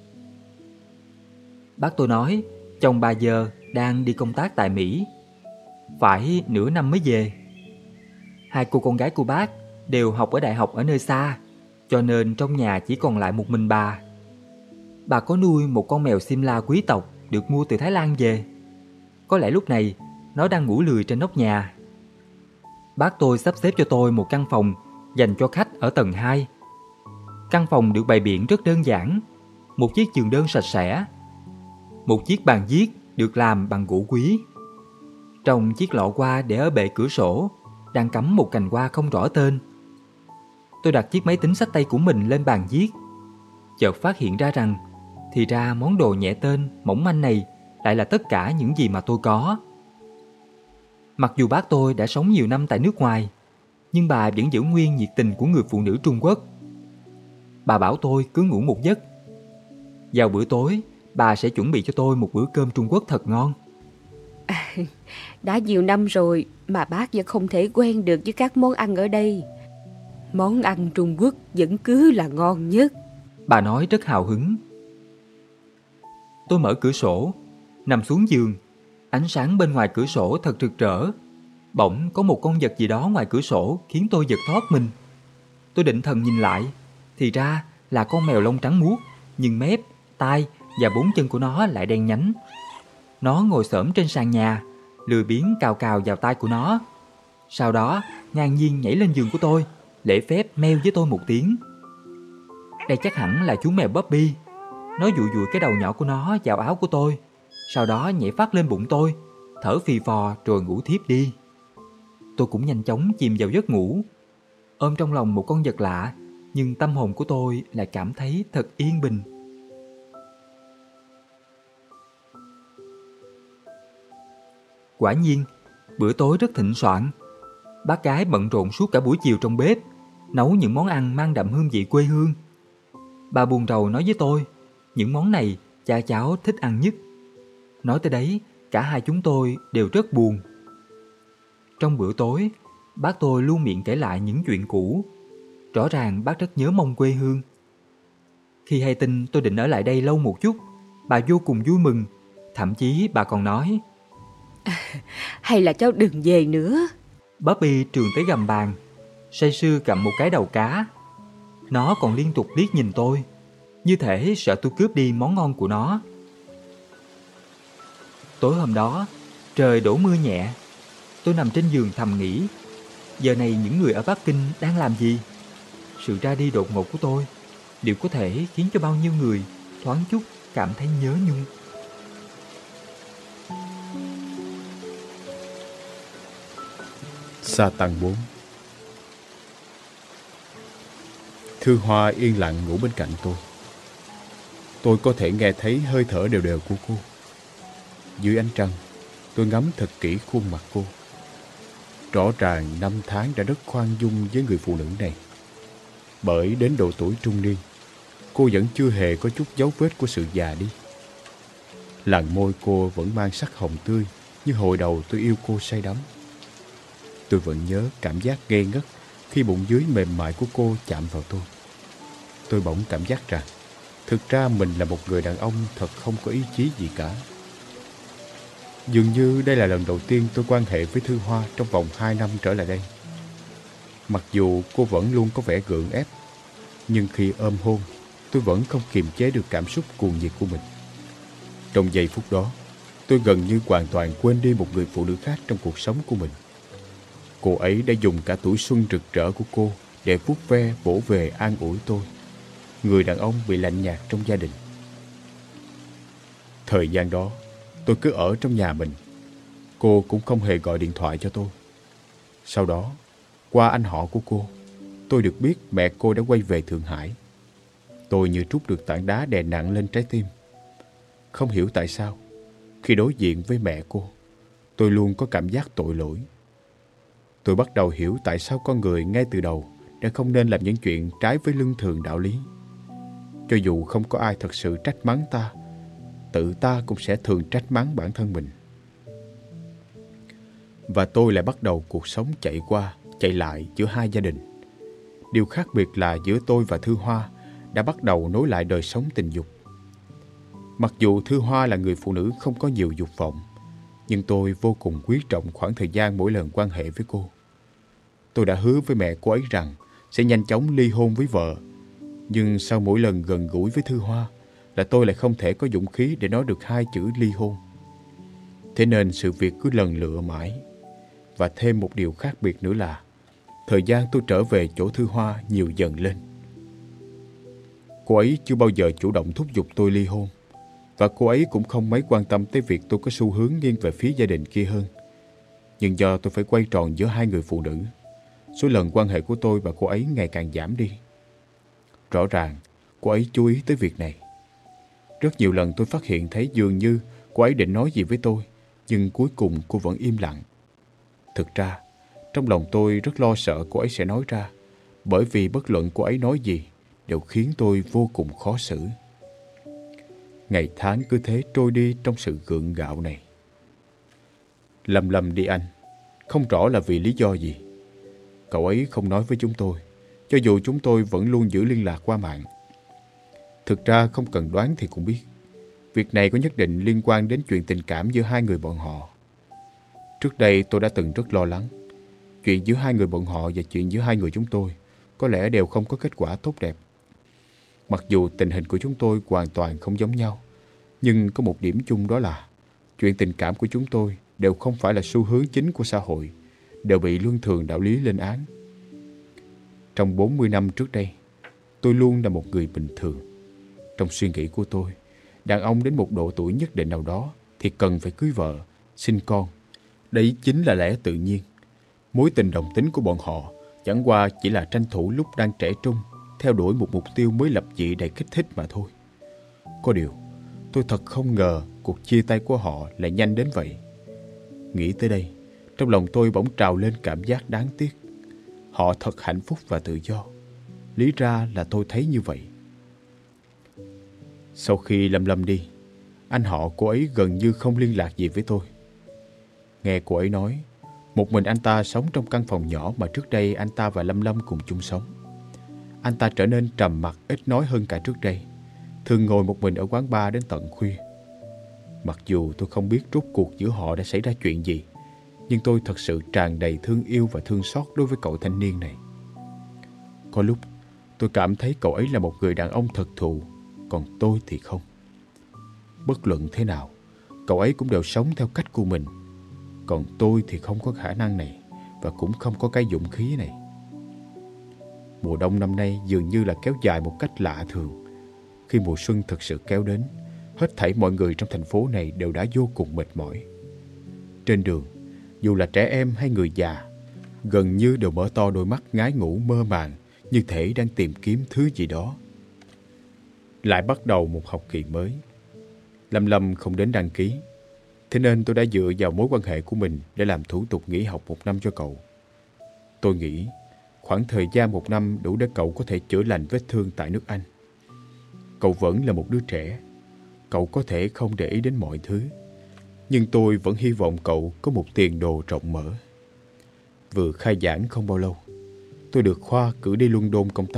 Bác tôi nói chồng bà giờ đang đi công tác tại Mỹ, phải nửa năm mới về. Hai cô con gái của bác đều học ở đại học ở nơi xa, cho nên trong nhà chỉ còn lại một mình bà. Bà có nuôi một con mèo Simla quý tộc được mua từ Thái Lan về. Có lẽ lúc này nó đang ngủ lười trên nóc nhà. Bác tôi sắp xếp cho tôi một căn phòng dành cho khách ở tầng 2. Căn phòng được bày biện rất đơn giản, một chiếc giường đơn sạch sẽ, một chiếc bàn viết được làm bằng gỗ quý. Trong chiếc lọ hoa để ở bệ cửa sổ đang cắm một cành hoa không rõ tên. Tôi đặt chiếc máy tính xách tay của mình lên bàn viết, chợt phát hiện ra rằng thì ra món đồ nhẹ tên mỏng manh này lại là tất cả những gì mà tôi có. Mặc dù bác tôi đã sống nhiều năm tại nước ngoài, nhưng bà vẫn giữ nguyên nhiệt tình của người phụ nữ Trung Quốc. Bà bảo tôi cứ ngủ một giấc. Vào bữa tối, bà sẽ chuẩn bị cho tôi một bữa cơm Trung Quốc thật ngon. Đã nhiều năm rồi mà bác vẫn không thể quen được với các món ăn ở đây. Món ăn Trung Quốc vẫn cứ là ngon nhất. Bà nói rất hào hứng. Tôi mở cửa sổ, nằm xuống giường. Ánh sáng bên ngoài cửa sổ thật rực rỡ. Bỗng có một con vật gì đó ngoài cửa sổ khiến tôi giật thót mình. Tôi định thần nhìn lại, thì ra là con mèo lông trắng muốt, nhưng mép, tai và 4 chân của nó lại đen nhánh. Nó ngồi xổm trên sàn nhà, lười biếng cào cào vào tai của nó. Sau đó ngang nhiên nhảy lên giường của tôi, lễ phép meo với tôi một tiếng. Đây chắc hẳn là chú mèo Bobby. Nó dụi dụi cái đầu nhỏ của nó vào áo của tôi, sau đó nhảy phát lên bụng tôi, thở phì phò rồi ngủ thiếp đi. Tôi cũng nhanh chóng chìm vào giấc ngủ, ôm trong lòng một con vật lạ, nhưng tâm hồn của tôi lại cảm thấy thật yên bình. Quả nhiên, bữa tối rất thịnh soạn. Bác gái bận rộn suốt cả buổi chiều trong bếp, nấu những món ăn mang đậm hương vị quê hương. Bà buồn rầu nói với tôi, những món này cha cháu thích ăn nhất. Nói tới đấy, cả hai chúng tôi đều rất buồn. Trong bữa tối, bác tôi luôn miệng kể lại những chuyện cũ. Rõ ràng bác rất nhớ mong quê hương. Khi hay tin tôi định ở lại đây lâu một chút, bà vô cùng vui mừng. Thậm chí bà còn nói, hay là cháu đừng về nữa. Bobby trường tới gầm bàn, say sưa cầm một cái đầu cá. Nó còn liên tục liếc nhìn tôi, như thể sợ tôi cướp đi món ngon của nó. Tối hôm đó, trời đổ mưa nhẹ. Tôi nằm trên giường thầm nghĩ, giờ này những người ở Bắc Kinh đang làm gì? Sự ra đi đột ngột của tôi đều có thể khiến cho bao nhiêu người thoáng chút cảm thấy nhớ nhung. Sa Tăng 4. Thư Hoa yên lặng ngủ bên cạnh tôi. Tôi có thể nghe thấy hơi thở đều đều của cô. Dưới ánh trăng, tôi ngắm thật kỹ khuôn mặt cô. Rõ ràng năm tháng đã rất khoan dung với người phụ nữ này. Bởi đến độ tuổi trung niên, cô vẫn chưa hề có chút dấu vết của sự già đi. Làn môi cô vẫn mang sắc hồng tươi như hồi đầu tôi yêu cô say đắm. Tôi vẫn nhớ cảm giác ngây ngất khi bụng dưới mềm mại của cô chạm vào tôi. tôi bỗng cảm giác rằng thực ra mình là một người đàn ông thật không có ý chí gì cả. Dường như đây là lần đầu tiên tôi quan hệ với Thư Hoa trong vòng 2 năm trở lại đây. Mặc dù cô vẫn luôn có vẻ gượng ép, nhưng khi ôm hôn, tôi vẫn không kiềm chế được cảm xúc cuồng nhiệt của mình. Trong giây phút đó, tôi gần như hoàn toàn quên đi một người phụ nữ khác trong cuộc sống của mình. Cô ấy đã dùng cả tuổi xuân rực rỡ của cô để vuốt ve, vỗ về, an ủi tôi, người đàn ông bị lạnh nhạt trong gia đình. Thời gian đó, tôi cứ ở trong nhà mình. Cô cũng không hề gọi điện thoại cho tôi. Sau đó, qua anh họ của cô, tôi được biết mẹ cô đã quay về Thượng Hải. Tôi như trút được tảng đá đè nặng lên trái tim. Không hiểu tại sao, khi đối diện với mẹ cô, tôi luôn có cảm giác tội lỗi. Tôi bắt đầu hiểu tại sao con người ngay từ đầu đã không nên làm những chuyện trái với luân thường đạo lý. Cho dù không có ai thật sự trách mắng ta, tự ta cũng sẽ thường trách mắng bản thân mình. Và tôi lại bắt đầu cuộc sống chạy qua, chạy lại giữa hai gia đình. Điều khác biệt là giữa tôi và Thư Hoa đã bắt đầu nối lại đời sống tình dục. Mặc dù Thư Hoa là người phụ nữ không có nhiều dục vọng, nhưng tôi vô cùng quý trọng khoảng thời gian mỗi lần quan hệ với cô. Tôi đã hứa với mẹ cô ấy rằng sẽ nhanh chóng ly hôn với vợ. Nhưng sau mỗi lần gần gũi với Thư Hoa là tôi lại không thể có dũng khí để nói được 2 chữ ly hôn. Thế nên sự việc cứ lần lựa mãi. Và thêm một điều khác biệt nữa là thời gian tôi trở về chỗ Thư Hoa nhiều dần lên. Cô ấy chưa bao giờ chủ động thúc giục tôi ly hôn. Và cô ấy cũng không mấy quan tâm tới việc tôi có xu hướng nghiêng về phía gia đình kia hơn. Nhưng do tôi phải quay tròn giữa hai người phụ nữ, số lần quan hệ của tôi và cô ấy ngày càng giảm đi. Rõ ràng, cô ấy chú ý tới việc này. Rất nhiều lần tôi phát hiện thấy dường như cô ấy định nói gì với tôi, nhưng cuối cùng cô vẫn im lặng. Thực ra, trong lòng tôi rất lo sợ cô ấy sẽ nói ra, bởi vì bất luận cô ấy nói gì đều khiến tôi vô cùng khó xử. Ngày tháng cứ thế trôi đi trong sự gượng gạo này. Lâm đi anh, không rõ là vì lý do gì. Cậu ấy không nói với chúng tôi, cho dù chúng tôi vẫn luôn giữ liên lạc qua mạng. Thực ra không cần đoán thì cũng biết, việc này có nhất định liên quan đến chuyện tình cảm giữa hai người bọn họ. Trước đây tôi đã từng rất lo lắng. Chuyện giữa hai người bọn họ và chuyện giữa hai người chúng tôi có lẽ đều không có kết quả tốt đẹp. Mặc dù tình hình của chúng tôi hoàn toàn không giống nhau, nhưng có một điểm chung, đó là chuyện tình cảm của chúng tôi đều không phải là xu hướng chính của xã hội, đều bị luân thường đạo lý lên án. Trong 40 năm trước đây, tôi luôn là một người bình thường. Trong suy nghĩ của tôi, đàn ông đến một độ tuổi nhất định nào đó thì cần phải cưới vợ, sinh con. Đấy chính là lẽ tự nhiên. Mối tình đồng tính của bọn họ chẳng qua chỉ là tranh thủ lúc đang trẻ trung, theo đuổi một mục tiêu mới lập dị đầy kích thích mà thôi. Có điều, tôi thật không ngờ cuộc chia tay của họ lại nhanh đến vậy. Nghĩ tới đây, trong lòng tôi bỗng trào lên cảm giác đáng tiếc. Họ thật hạnh phúc và tự do. Lý ra là tôi thấy như vậy. Sau khi Lâm đi, anh họ cô ấy gần như không liên lạc gì với tôi. Nghe cô ấy nói, một mình anh ta sống trong căn phòng nhỏ mà trước đây anh ta và Lâm cùng chung sống. Anh ta trở nên trầm mặc, ít nói hơn cả trước đây, thường ngồi một mình ở quán bar đến tận khuya. Mặc dù tôi không biết rốt cuộc giữa họ đã xảy ra chuyện gì, nhưng tôi thật sự tràn đầy thương yêu và thương xót đối với cậu thanh niên này. Có lúc tôi cảm thấy cậu ấy là một người đàn ông thật thụ, còn tôi thì không. Bất luận thế nào, cậu ấy cũng đều sống theo cách của mình, còn tôi thì không có khả năng này và cũng không có cái dũng khí này. Mùa đông năm nay dường như là kéo dài một cách lạ thường. Khi mùa xuân thực sự kéo đến, hết thảy mọi người trong thành phố này đều đã vô cùng mệt mỏi. Trên đường, dù là trẻ em hay người già, gần như đều mở to đôi mắt ngái ngủ mơ màng, như thể đang tìm kiếm thứ gì đó. Lại bắt đầu một học kỳ mới. Lâm không đến đăng ký, thế nên tôi đã dựa vào mối quan hệ của mình để làm thủ tục nghỉ học 1 năm cho cậu. Tôi nghĩ khoảng thời gian 1 năm đủ để cậu có thể chữa lành vết thương tại nước Anh. Cậu vẫn là một đứa trẻ, cậu có thể không để ý đến mọi thứ, nhưng tôi vẫn hy vọng cậu có một tiền đồ rộng mở. Vừa khai giảng không bao lâu, tôi được khoa cử đi London công tác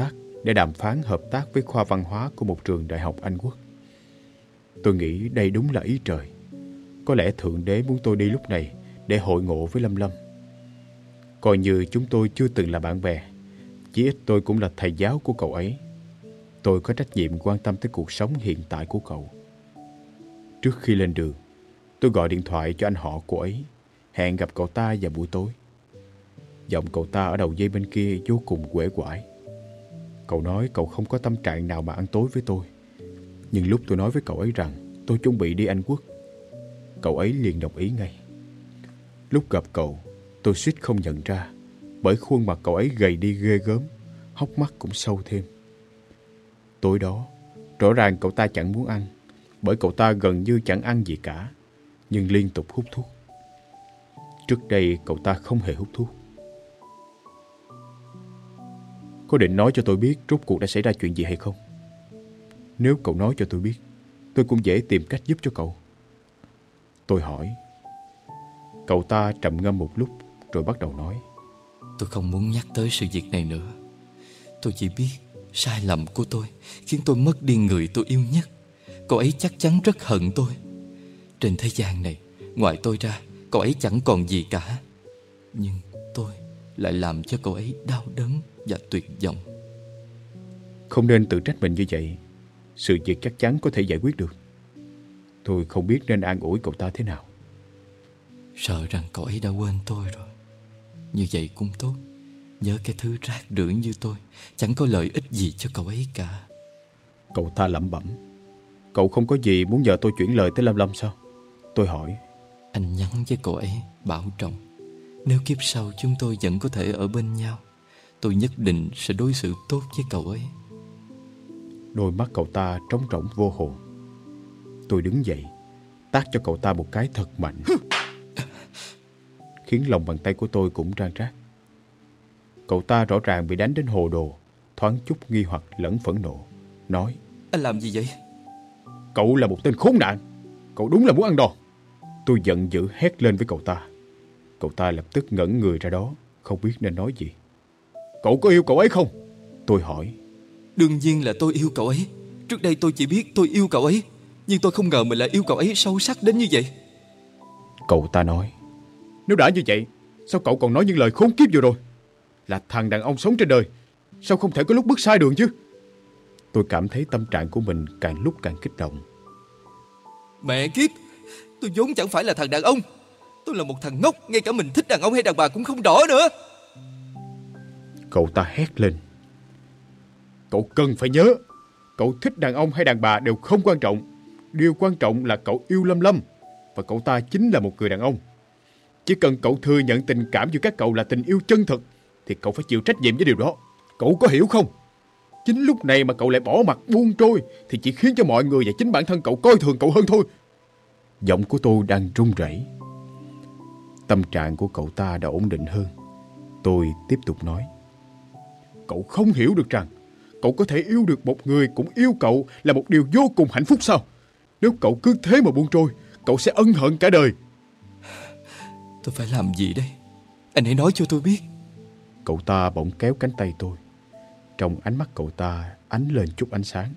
để đàm phán hợp tác với khoa văn hóa của một trường đại học Anh Quốc. Tôi nghĩ đây đúng là ý trời. Có lẽ Thượng Đế muốn tôi đi lúc này để hội ngộ với Lâm Lâm. Coi như chúng tôi chưa từng là bạn bè, chí ít tôi cũng là thầy giáo của cậu ấy. Tôi có trách nhiệm quan tâm tới cuộc sống hiện tại của cậu. Trước khi lên đường, tôi gọi điện thoại cho anh họ cô ấy, hẹn gặp cậu ta vào buổi tối. Giọng cậu ta ở đầu dây bên kia vô cùng uể oải. Cậu nói cậu không có tâm trạng nào mà ăn tối với tôi. Nhưng lúc tôi nói với cậu ấy rằng tôi chuẩn bị đi Anh Quốc, cậu ấy liền đồng ý ngay. Lúc gặp cậu, tôi suýt không nhận ra, bởi khuôn mặt cậu ấy gầy đi ghê gớm, hốc mắt cũng sâu thêm. Tối đó, rõ ràng cậu ta chẳng muốn ăn, bởi cậu ta gần như chẳng ăn gì cả, nhưng liên tục hút thuốc. Trước đây cậu ta không hề hút thuốc. Có định nói cho tôi biết rốt cuộc đã xảy ra chuyện gì hay không? Nếu cậu nói cho tôi biết, tôi cũng dễ tìm cách giúp cho cậu. Tôi hỏi. Cậu ta trầm ngâm một lúc rồi bắt đầu nói. Tôi không muốn nhắc tới sự việc này nữa. Tôi chỉ biết sai lầm của tôi khiến tôi mất đi người tôi yêu nhất. Cậu ấy chắc chắn rất hận tôi. Trên thế gian này, ngoài tôi ra, cậu ấy chẳng còn gì cả. Nhưng tôi lại làm cho cậu ấy đau đớn và tuyệt vọng. Không nên tự trách mình như vậy. Sự việc chắc chắn có thể giải quyết được. Tôi không biết nên an ủi cậu ta thế nào. Sợ rằng cậu ấy đã quên tôi rồi. Như vậy cũng tốt. Nhớ cái thứ rác rưởi như tôi chẳng có lợi ích gì cho cậu ấy cả. Cậu ta lẩm bẩm. Cậu không có gì muốn nhờ tôi chuyển lời tới Lâm Lâm sao? Tôi hỏi. Anh nhắn với cậu ấy bảo trọng, nếu kiếp sau chúng tôi vẫn có thể ở bên nhau, tôi nhất định sẽ đối xử tốt với cậu ấy. Đôi mắt cậu ta trống rỗng vô hồn. Tôi đứng dậy, tát cho cậu ta một cái thật mạnh, khiến lòng bàn tay của tôi cũng rang rác. Cậu ta rõ ràng bị đánh đến hồ đồ, thoáng chút nghi hoặc lẫn phẫn nộ, nói. Anh làm gì vậy? Cậu là một tên khốn nạn. Cậu đúng là muốn ăn đòn. Tôi giận dữ hét lên với cậu ta. Cậu ta lập tức ngẩn người ra đó, không biết nên nói gì. Cậu có yêu cậu ấy không? Tôi hỏi. Đương nhiên là tôi yêu cậu ấy. Trước đây tôi chỉ biết tôi yêu cậu ấy, nhưng tôi không ngờ mình lại yêu cậu ấy sâu sắc đến như vậy. Cậu ta nói. Nếu đã như vậy, sao cậu còn nói những lời khốn kiếp vừa rồi? Là thằng đàn ông sống trên đời, sao không thể có lúc bước sai đường chứ? Tôi cảm thấy tâm trạng của mình càng lúc càng kích động. Mẹ kiếp, tôi vốn chẳng phải là thằng đàn ông. Tôi là một thằng ngốc, ngay cả mình thích đàn ông hay đàn bà cũng không rõ nữa. Cậu ta hét lên. Cậu cần phải nhớ, cậu thích đàn ông hay đàn bà đều không quan trọng. Điều quan trọng là cậu yêu Lâm Lâm, và cậu ta chính là một người đàn ông. Chỉ cần cậu thừa nhận tình cảm giữa các cậu là tình yêu chân thật, thì cậu phải chịu trách nhiệm với điều đó. Cậu có hiểu không? Chính lúc này mà cậu lại bỏ mặc buông trôi, thì chỉ khiến cho mọi người và chính bản thân cậu coi thường cậu hơn thôi. Giọng của tôi đang run rẩy. Tâm trạng của cậu ta đã ổn định hơn. Tôi tiếp tục nói. Cậu không hiểu được rằng cậu có thể yêu được một người cũng yêu cậu là một điều vô cùng hạnh phúc sao? Nếu cậu cứ thế mà buông trôi, cậu sẽ ân hận cả đời. Tôi phải làm gì đây? Anh hãy nói cho tôi biết. Cậu ta bỗng kéo cánh tay tôi. Trong ánh mắt cậu ta ánh lên chút ánh sáng.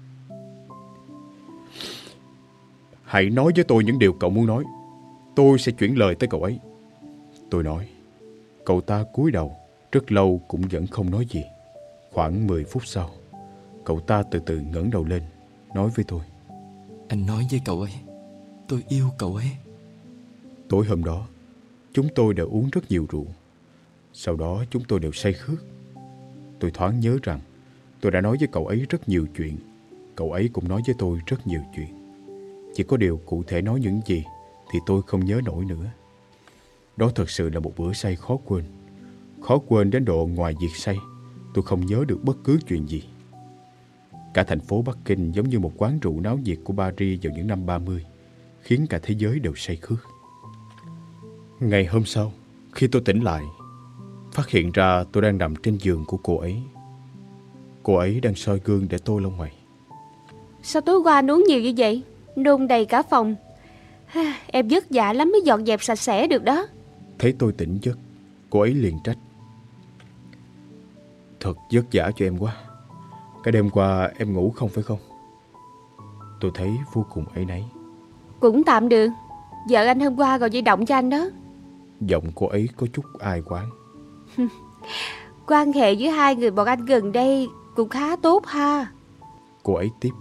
Hãy nói với tôi những điều cậu muốn nói. Tôi sẽ chuyển lời tới cậu ấy. Tôi nói. Cậu ta cúi đầu, rất lâu cũng vẫn không nói gì. Khoảng 10 phút sau, cậu ta từ từ ngẩng đầu lên, nói với tôi. Anh nói với cậu ấy, tôi yêu cậu ấy. Tối hôm đó, chúng tôi đã uống rất nhiều rượu. Sau đó chúng tôi đều say khướt. Tôi thoáng nhớ rằng tôi đã nói với cậu ấy rất nhiều chuyện. Cậu ấy cũng nói với tôi rất nhiều chuyện. Chỉ có điều cụ thể nói những gì thì tôi không nhớ nổi nữa. Đó thật sự là một bữa say khó quên. Khó quên đến độ ngoài việc say, tôi không nhớ được bất cứ chuyện gì. Cả thành phố Bắc Kinh giống như một quán rượu náo nhiệt của Paris vào những năm 30, khiến cả thế giới đều say khướt. Ngày hôm sau, khi tôi tỉnh lại, phát hiện ra tôi đang nằm trên giường của cô ấy. Cô ấy đang soi gương để tô lông mày. Sao tối qua anh uống nhiều như vậy? Nôn đầy cả phòng. Em vất vả lắm mới dọn dẹp sạch sẽ được đó. Thấy tôi tỉnh giấc, cô ấy liền trách. Thật vất vả cho em quá. Cái đêm qua em ngủ không phải không? Tôi thấy vô cùng áy náy. Cũng tạm được. Vợ anh hôm qua gọi di động cho anh đó. Giọng cô ấy có chút ai quán. Quan hệ giữa hai người bọn anh gần đây cũng khá tốt ha. Cô ấy tiếp.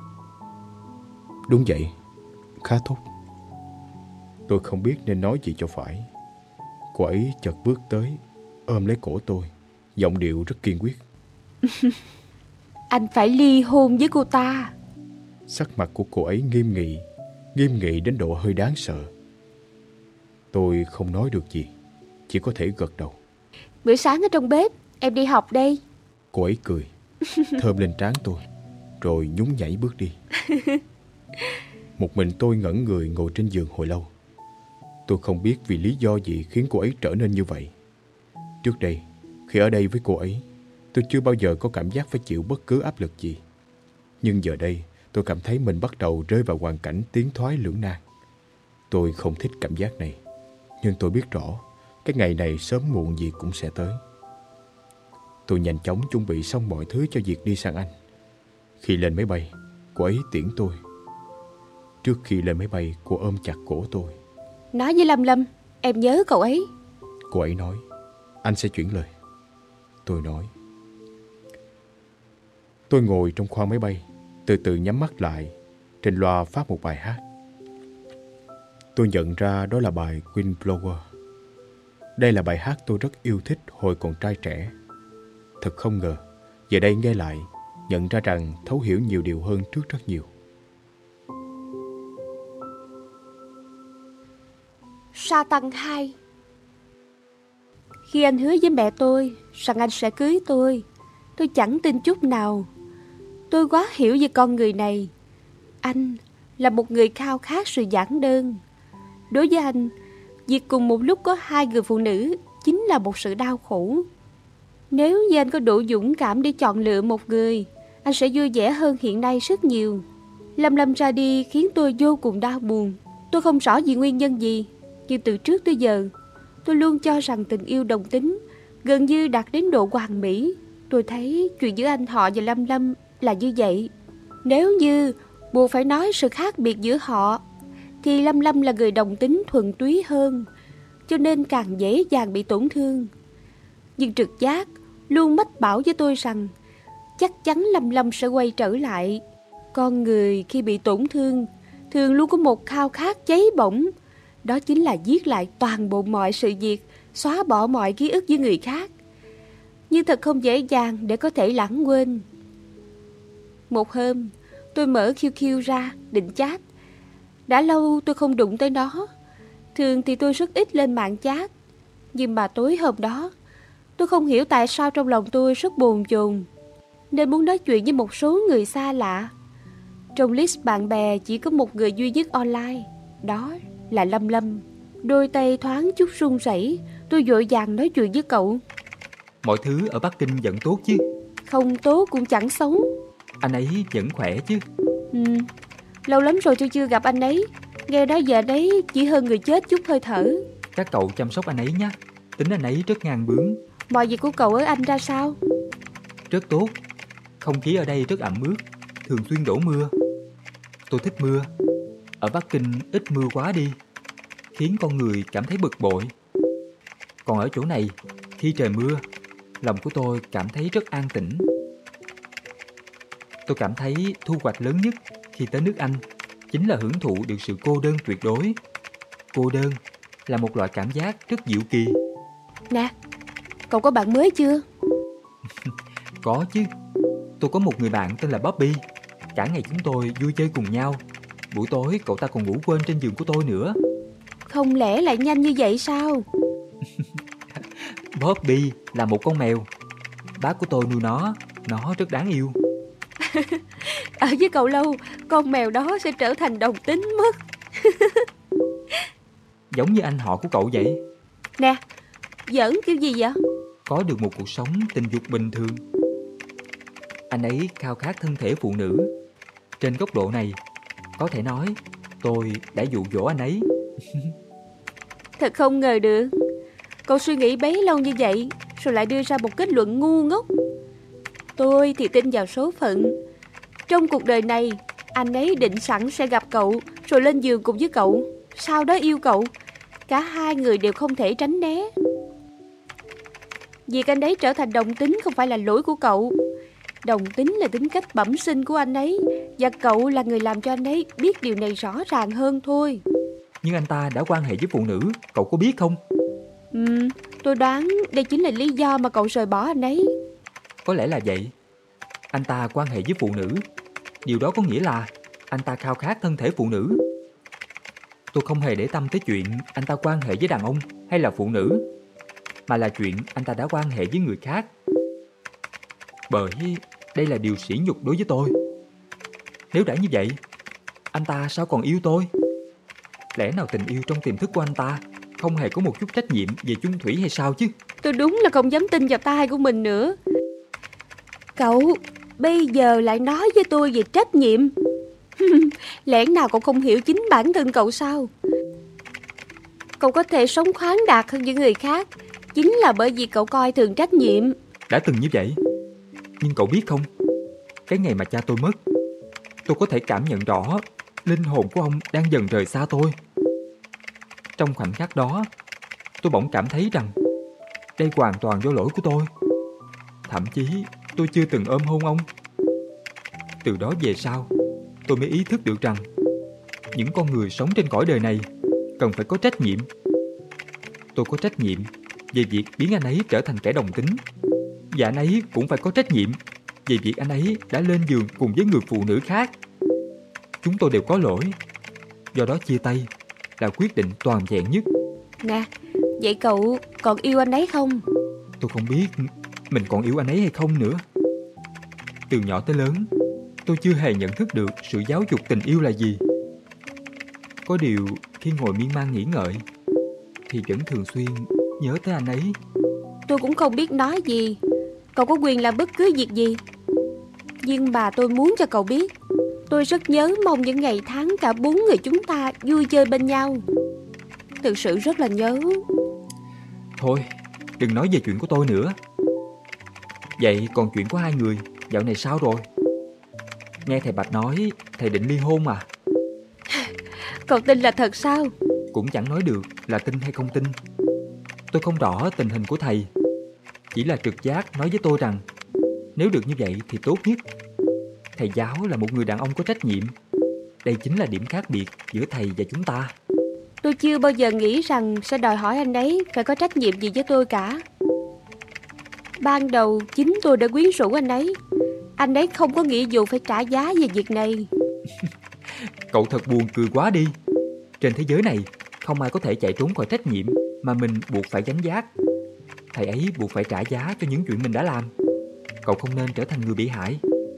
Đúng vậy, khá tốt. Tôi không biết nên nói gì cho phải. Cô ấy chợt bước tới, ôm lấy cổ tôi, giọng điệu rất kiên quyết. Anh phải ly hôn với cô ta. Sắc mặt của cô ấy nghiêm nghị đến độ hơi đáng sợ. Tôi không nói được gì, chỉ có thể gật đầu. Bữa sáng ở trong bếp, em đi học đây. Cô ấy cười, thơm lên trán tôi, rồi nhún nhảy bước đi. Một mình tôi ngẩn người ngồi trên giường hồi lâu. Tôi không biết vì lý do gì khiến cô ấy trở nên như vậy. Trước đây, khi ở đây với cô ấy, tôi chưa bao giờ có cảm giác phải chịu bất cứ áp lực gì. Nhưng giờ đây, tôi cảm thấy mình bắt đầu rơi vào hoàn cảnh tiến thoái lưỡng nan. Tôi không thích cảm giác này, nhưng tôi biết rõ cái ngày này sớm muộn gì cũng sẽ tới. Tôi nhanh chóng chuẩn bị xong mọi thứ cho việc đi sang Anh. Khi lên máy bay, cô ấy tiễn tôi. Trước khi lên máy bay, cô ôm chặt cổ tôi. Nói với Lâm Lâm, em nhớ cậu ấy. Cô ấy nói, anh sẽ chuyển lời. Tôi nói. Tôi ngồi trong khoang máy bay, từ từ nhắm mắt lại. Trên loa phát một bài hát. Tôi nhận ra đó là bài Windblower. Đây là bài hát tôi rất yêu thích hồi còn trai trẻ. Thật không ngờ, giờ đây nghe lại, nhận ra rằng thấu hiểu nhiều điều hơn trước rất nhiều. Sa Tăng 2. Khi anh hứa với mẹ tôi rằng anh sẽ cưới tôi chẳng tin chút nào. Tôi quá hiểu về con người này. Anh là một người khao khát sự giản đơn. Đối với anh, việc cùng một lúc có hai người phụ nữ chính là một sự đau khổ. Nếu như anh có đủ dũng cảm để chọn lựa một người, anh sẽ vui vẻ hơn hiện nay rất nhiều. Lâm Lâm ra đi khiến tôi vô cùng đau buồn. Tôi không rõ vì nguyên nhân gì, nhưng từ trước tới giờ, tôi luôn cho rằng tình yêu đồng tính gần như đạt đến độ hoàn mỹ. Tôi thấy chuyện giữa anh họ và Lâm Lâm là như vậy. Nếu như buộc phải nói sự khác biệt giữa họ, thì Lâm Lâm là người đồng tính thuần túy hơn, cho nên càng dễ dàng bị tổn thương. Nhưng trực giác luôn mách bảo với tôi rằng chắc chắn Lâm Lâm sẽ quay trở lại. Con người khi bị tổn thương thường luôn có một khao khát cháy bỏng, đó chính là giết lại toàn bộ mọi sự việc, xóa bỏ mọi ký ức với người khác. Nhưng thật không dễ dàng để có thể lãng quên. Một hôm, tôi mở QQ ra định chat. Đã lâu tôi không đụng tới nó. Thường thì tôi rất ít lên mạng chat. Nhưng mà tối hôm đó, tôi không hiểu tại sao trong lòng tôi rất bồn chồn, nên muốn nói chuyện với một số người xa lạ. Trong list bạn bè chỉ có một người duy nhất online, đó là Lâm Lâm. Đôi tay thoáng chút run rẩy, tôi vội vàng nói chuyện với cậu. Mọi thứ ở Bắc Kinh vẫn tốt chứ? Không tốt cũng chẳng xấu. Anh ấy vẫn khỏe chứ? Lâu lắm rồi tôi chưa gặp anh ấy. Nghe nói giờ đấy chỉ hơn người chết chút hơi thở. Các cậu chăm sóc anh ấy nhé. Tính anh ấy rất ngang bướng. Mọi việc của cậu ở Anh ra sao? Rất tốt. Không khí ở đây rất ẩm ướt, thường xuyên đổ mưa. Tôi thích mưa. Ở Bắc Kinh ít mưa quá đi, khiến con người cảm thấy bực bội. Còn ở chỗ này, khi trời mưa, lòng của tôi cảm thấy rất an tĩnh. Tôi cảm thấy thu hoạch lớn nhất khi tới nước Anh chính là hưởng thụ được sự cô đơn tuyệt đối. Cô đơn là một loại cảm giác rất diệu kỳ. Nè, cậu có bạn mới chưa? Có chứ. Tôi có một người bạn tên là Bobby. Cả ngày chúng tôi vui chơi cùng nhau. Buổi tối cậu ta còn ngủ quên trên giường của tôi nữa. Không lẽ lại nhanh như vậy sao? Bobby là một con mèo. Bác của tôi nuôi nó rất đáng yêu. Ở với cậu lâu, con mèo đó sẽ trở thành đồng tính mất. Giống như anh họ của cậu vậy. Nè, giỡn kiểu gì vậy? Có được một cuộc sống tình dục bình thường. Anh ấy khao khát thân thể phụ nữ. Trên góc độ này, có thể nói tôi đã dụ dỗ anh ấy. Thật không ngờ được. Cậu suy nghĩ bấy lâu như vậy, rồi lại đưa ra một kết luận ngu ngốc. Tôi thì tin vào số phận. Trong cuộc đời này, anh ấy định sẵn sẽ gặp cậu, rồi lên giường cùng với cậu, sau đó yêu cậu. Cả hai người đều không thể tránh né. Việc anh ấy trở thành đồng tính không phải là lỗi của cậu. Đồng tính là tính cách bẩm sinh của anh ấy, và cậu là người làm cho anh ấy biết điều này rõ ràng hơn thôi. Nhưng anh ta đã quan hệ với phụ nữ, cậu có biết không? Tôi đoán đây chính là lý do mà cậu rời bỏ anh ấy. Có lẽ là vậy. Anh ta quan hệ với phụ nữ, điều đó có nghĩa là anh ta khao khát thân thể phụ nữ. Tôi không hề để tâm tới chuyện anh ta quan hệ với đàn ông hay là phụ nữ, mà là chuyện anh ta đã quan hệ với người khác. Bởi đây là điều sỉ nhục đối với tôi. Nếu đã như vậy, anh ta sao còn yêu tôi? Lẽ nào tình yêu trong tiềm thức của anh ta không hề có một chút trách nhiệm về chung thủy hay sao chứ? Tôi đúng là không dám tin vào tai của mình nữa. Cậu bây giờ lại nói với tôi về trách nhiệm. Lẽ nào cậu không hiểu chính bản thân cậu sao? Cậu có thể sống khoáng đạt hơn những người khác chính là bởi vì cậu coi thường trách nhiệm. Đã từng như vậy. Nhưng cậu biết không, cái ngày mà cha tôi mất, tôi có thể cảm nhận rõ linh hồn của ông đang dần rời xa tôi. Trong khoảnh khắc đó, tôi bỗng cảm thấy rằng đây hoàn toàn do lỗi của tôi. Thậm chí tôi chưa từng ôm hôn ông. Từ đó về sau, tôi mới ý thức được rằng những con người sống trên cõi đời này cần phải có trách nhiệm. Tôi có trách nhiệm về việc biến anh ấy trở thành kẻ đồng tính, và anh ấy cũng phải có trách nhiệm về việc anh ấy đã lên giường cùng với người phụ nữ khác. Chúng tôi đều có lỗi, do đó chia tay là quyết định toàn vẹn nhất. Nè, vậy cậu còn yêu anh ấy không? Tôi không biết mình còn yêu anh ấy hay không nữa. Từ nhỏ tới lớn, tôi chưa hề nhận thức được sự giáo dục tình yêu là gì. Có điều khi ngồi miên man nghĩ ngợi thì vẫn thường xuyên nhớ tới anh ấy. Tôi cũng không biết nói gì. Cậu có quyền làm bất cứ việc gì. Nhưng mà tôi muốn cho cậu biết, tôi rất nhớ mong những ngày tháng cả 4 người chúng ta vui chơi bên nhau. Thực sự rất là nhớ. Thôi, đừng nói về chuyện của tôi nữa. Vậy còn chuyện của hai người, dạo này sao rồi? Nghe thầy Bạch nói thầy định ly hôn mà. Cậu tin là thật sao? Cũng chẳng nói được là tin hay không tin. Tôi không rõ tình hình của thầy, chỉ là trực giác nói với tôi rằng nếu được như vậy thì tốt nhất. Thầy giáo là một người đàn ông có trách nhiệm. Đây chính là điểm khác biệt giữa thầy và chúng ta. Tôi chưa bao giờ nghĩ rằng sẽ đòi hỏi anh ấy phải có trách nhiệm gì với tôi cả. Ban đầu chính tôi đã quyến rũ anh ấy. Anh ấy không có nghĩa vụ phải trả giá về việc này. Cậu thật buồn cười quá đi. Trên thế giới này không ai có thể chạy trốn khỏi trách nhiệm mà mình buộc phải gánh vác. Thầy ấy buộc phải trả giá cho những chuyện mình đã làm. Cậu không nên trở thành người bị hại.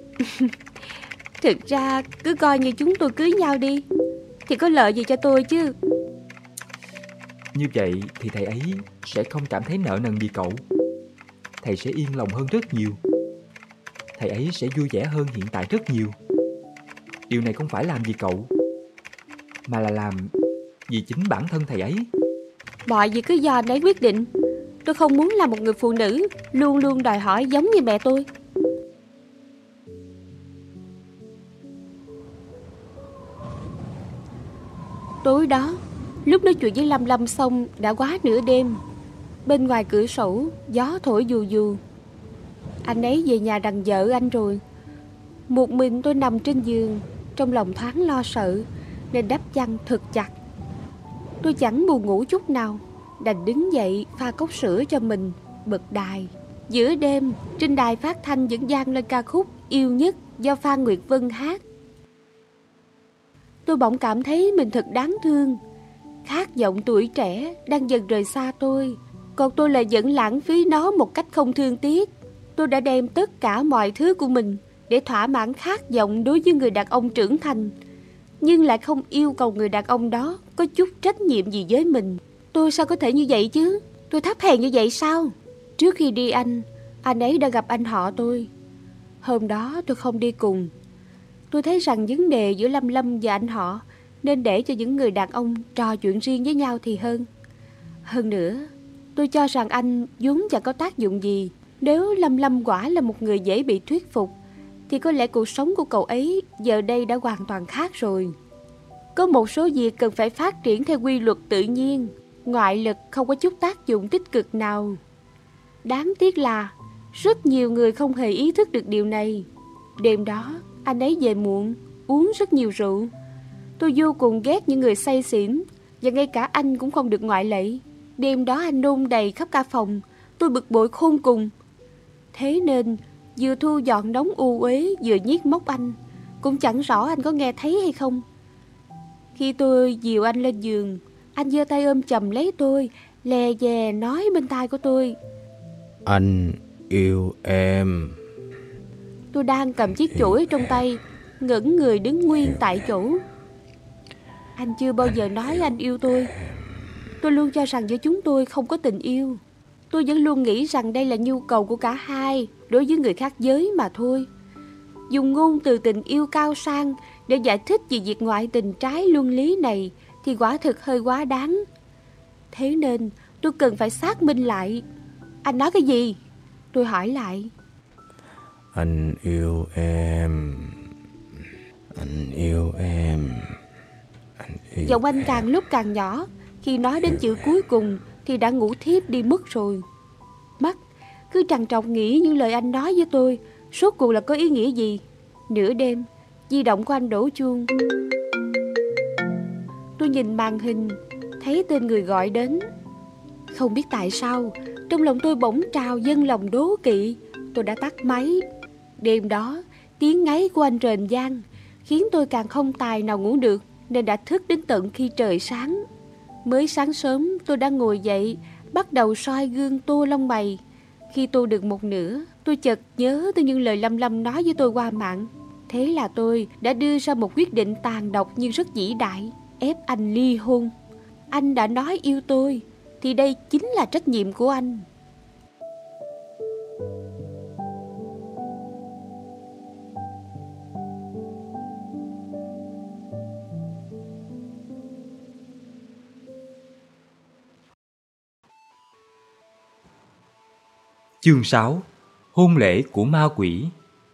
Thực ra cứ coi như chúng tôi cưới nhau đi, thì có lợi gì cho tôi chứ. Như vậy thì thầy ấy sẽ không cảm thấy nợ nần gì cậu. Thầy sẽ yên lòng hơn rất nhiều. Thầy ấy sẽ vui vẻ hơn hiện tại rất nhiều. Điều này không phải làm vì cậu, mà là làm vì chính bản thân thầy ấy. Mọi việc cứ do anh ấy quyết định. Tôi không muốn là một người phụ nữ luôn luôn đòi hỏi giống như mẹ tôi. Tối đó, lúc nói chuyện với Lâm Lâm xong đã quá nửa đêm. Bên ngoài cửa sổ, gió thổi vù vù. Anh ấy về nhà đằng vợ anh rồi. Một mình tôi nằm trên giường, trong lòng thoáng lo sợ, nên đắp chăn thật chặt. Tôi chẳng buồn ngủ chút nào, đành đứng dậy pha cốc sữa cho mình, bật đài. Giữa đêm, trên đài phát thanh vẫn vang lên ca khúc Yêu Nhất do Phan Nguyệt Vân hát. Tôi bỗng cảm thấy mình thật đáng thương. Khát vọng tuổi trẻ đang dần rời xa tôi, còn tôi lại vẫn lãng phí nó một cách không thương tiếc. Tôi đã đem tất cả mọi thứ của mình để thỏa mãn khát vọng đối với người đàn ông trưởng thành, nhưng lại không yêu cầu người đàn ông đó có chút trách nhiệm gì với mình. Tôi sao có thể như vậy chứ? Tôi thấp hèn như vậy sao? Trước khi đi anh ấy đã gặp anh họ tôi. Hôm đó tôi không đi cùng. Tôi thấy rằng vấn đề giữa Lâm Lâm và anh họ nên để cho những người đàn ông trò chuyện riêng với nhau thì hơn. Hơn nữa, tôi cho rằng anh vốn chẳng có tác dụng gì, Nếu Lâm Lâm quả là một người dễ bị thuyết phục, thì có lẽ cuộc sống của cậu ấy giờ đây đã hoàn toàn khác rồi. Có một số việc cần phải phát triển theo quy luật tự nhiên, ngoại lực không có chút tác dụng tích cực nào. Đáng tiếc là rất nhiều người không hề ý thức được điều này. Đêm đó, anh ấy về muộn, uống rất nhiều rượu. Tôi vô cùng ghét những người say xỉn, và ngay cả anh cũng không được ngoại lệ. Đêm đó anh nôn đầy khắp cả phòng, tôi bực bội khôn cùng. Thế nên, vừa thu dọn đống u uế vừa nhiếc móc anh, cũng chẳng rõ anh có nghe thấy hay không. Khi tôi dìu anh lên giường, anh giơ tay ôm chầm lấy tôi, lè dè nói bên tai của tôi: Anh yêu em. Tôi đang cầm chiếc chổi trong tay, ngẩng người đứng nguyên tại chỗ. Anh chưa bao giờ nói anh yêu tôi. Tôi luôn cho rằng giữa chúng tôi không có tình yêu. Tôi vẫn luôn nghĩ rằng đây là nhu cầu của cả hai đối với người khác giới mà thôi. Dùng ngôn từ tình yêu cao sang để giải thích về việc ngoại tình trái luân lý này thì quả thực hơi quá đáng. Thế nên tôi cần phải xác minh lại. Anh nói cái gì? Tôi hỏi lại. Anh yêu em. Anh yêu em. Giọng anh càng lúc càng nhỏ. Khi nói đến chữ cuối cùng thì đã ngủ thiếp đi mất rồi. Mắt cứ trằn trọc nghĩ những lời anh nói với tôi rốt cuộc là có ý nghĩa gì. Nửa đêm, di động của anh đổ chuông. Tôi nhìn màn hình, thấy tên người gọi đến. Không biết tại sao, trong lòng tôi bỗng trào dâng lòng đố kỵ. Tôi đã tắt máy. Đêm đó, tiếng ngáy của anh rền vang khiến tôi càng không tài nào ngủ được, nên đã thức đến tận khi trời sáng. Mới sáng sớm, tôi đã ngồi dậy, bắt đầu soi gương tô lông mày. Khi tô được một nửa, tôi chợt nhớ tới những lời Lâm Lâm nói với tôi qua mạng. Thế là tôi đã đưa ra một quyết định tàn độc nhưng rất vĩ đại: ép anh ly hôn. Anh đã nói yêu tôi, thì đây chính là trách nhiệm của anh. Chương 6: Hôn lễ của ma quỷ.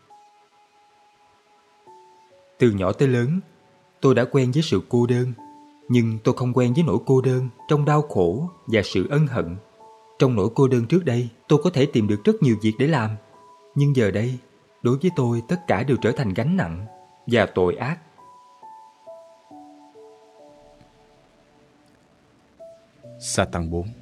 Từ nhỏ tới lớn, tôi đã quen với sự cô đơn, nhưng tôi không quen với nỗi cô đơn trong đau khổ và sự ân hận. Trong nỗi cô đơn trước đây, tôi có thể tìm được rất nhiều việc để làm, nhưng giờ đây, đối với tôi tất cả đều trở thành gánh nặng và tội ác. Satan 4.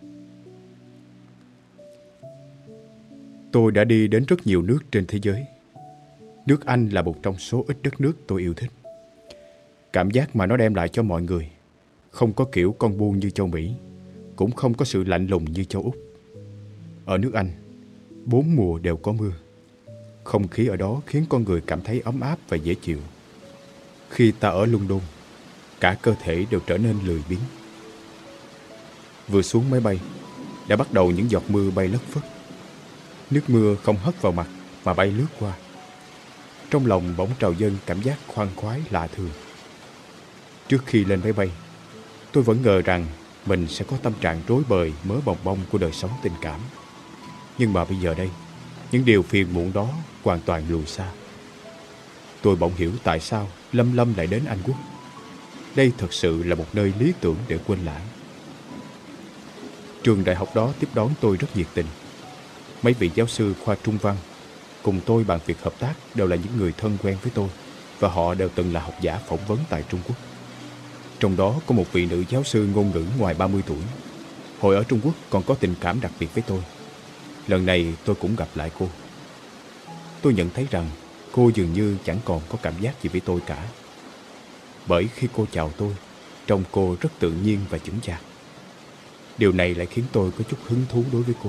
Tôi đã đi đến rất nhiều nước trên thế giới. Nước Anh là một trong số ít đất nước tôi yêu thích. Cảm giác mà nó đem lại cho mọi người không có kiểu con buôn như châu Mỹ, cũng không có sự lạnh lùng như châu Úc. Ở nước Anh, 4 mùa đều có mưa. Không khí ở đó khiến con người cảm thấy ấm áp và dễ chịu. Khi ta ở London, cả cơ thể đều trở nên lười biếng. Vừa xuống máy bay, đã bắt đầu những giọt mưa bay lất phất. Nước mưa không hất vào mặt mà bay lướt qua. Trong lòng bỗng trào dâng cảm giác khoan khoái lạ thường. Trước khi lên máy bay, tôi vẫn ngờ rằng mình sẽ có tâm trạng rối bời mớ bòng bong của đời sống tình cảm. Nhưng mà bây giờ đây, những điều phiền muộn đó hoàn toàn lùi xa. Tôi bỗng hiểu tại sao Lâm Lâm lại đến Anh Quốc. Đây thật sự là một nơi lý tưởng để quên lãng. Trường đại học đó tiếp đón tôi rất nhiệt tình. Mấy vị giáo sư khoa Trung văn cùng tôi bàn việc hợp tác đều là những người thân quen với tôi, và họ đều từng là học giả phỏng vấn tại Trung Quốc. Trong đó có một vị nữ giáo sư ngôn ngữ ngoài 30 tuổi. Hồi ở Trung Quốc còn có tình cảm đặc biệt với tôi. Lần này tôi cũng gặp lại cô. Tôi nhận thấy rằng cô dường như chẳng còn có cảm giác gì với tôi cả. Bởi khi cô chào tôi, trông cô rất tự nhiên và chững chạc. Điều này lại khiến tôi có chút hứng thú đối với cô.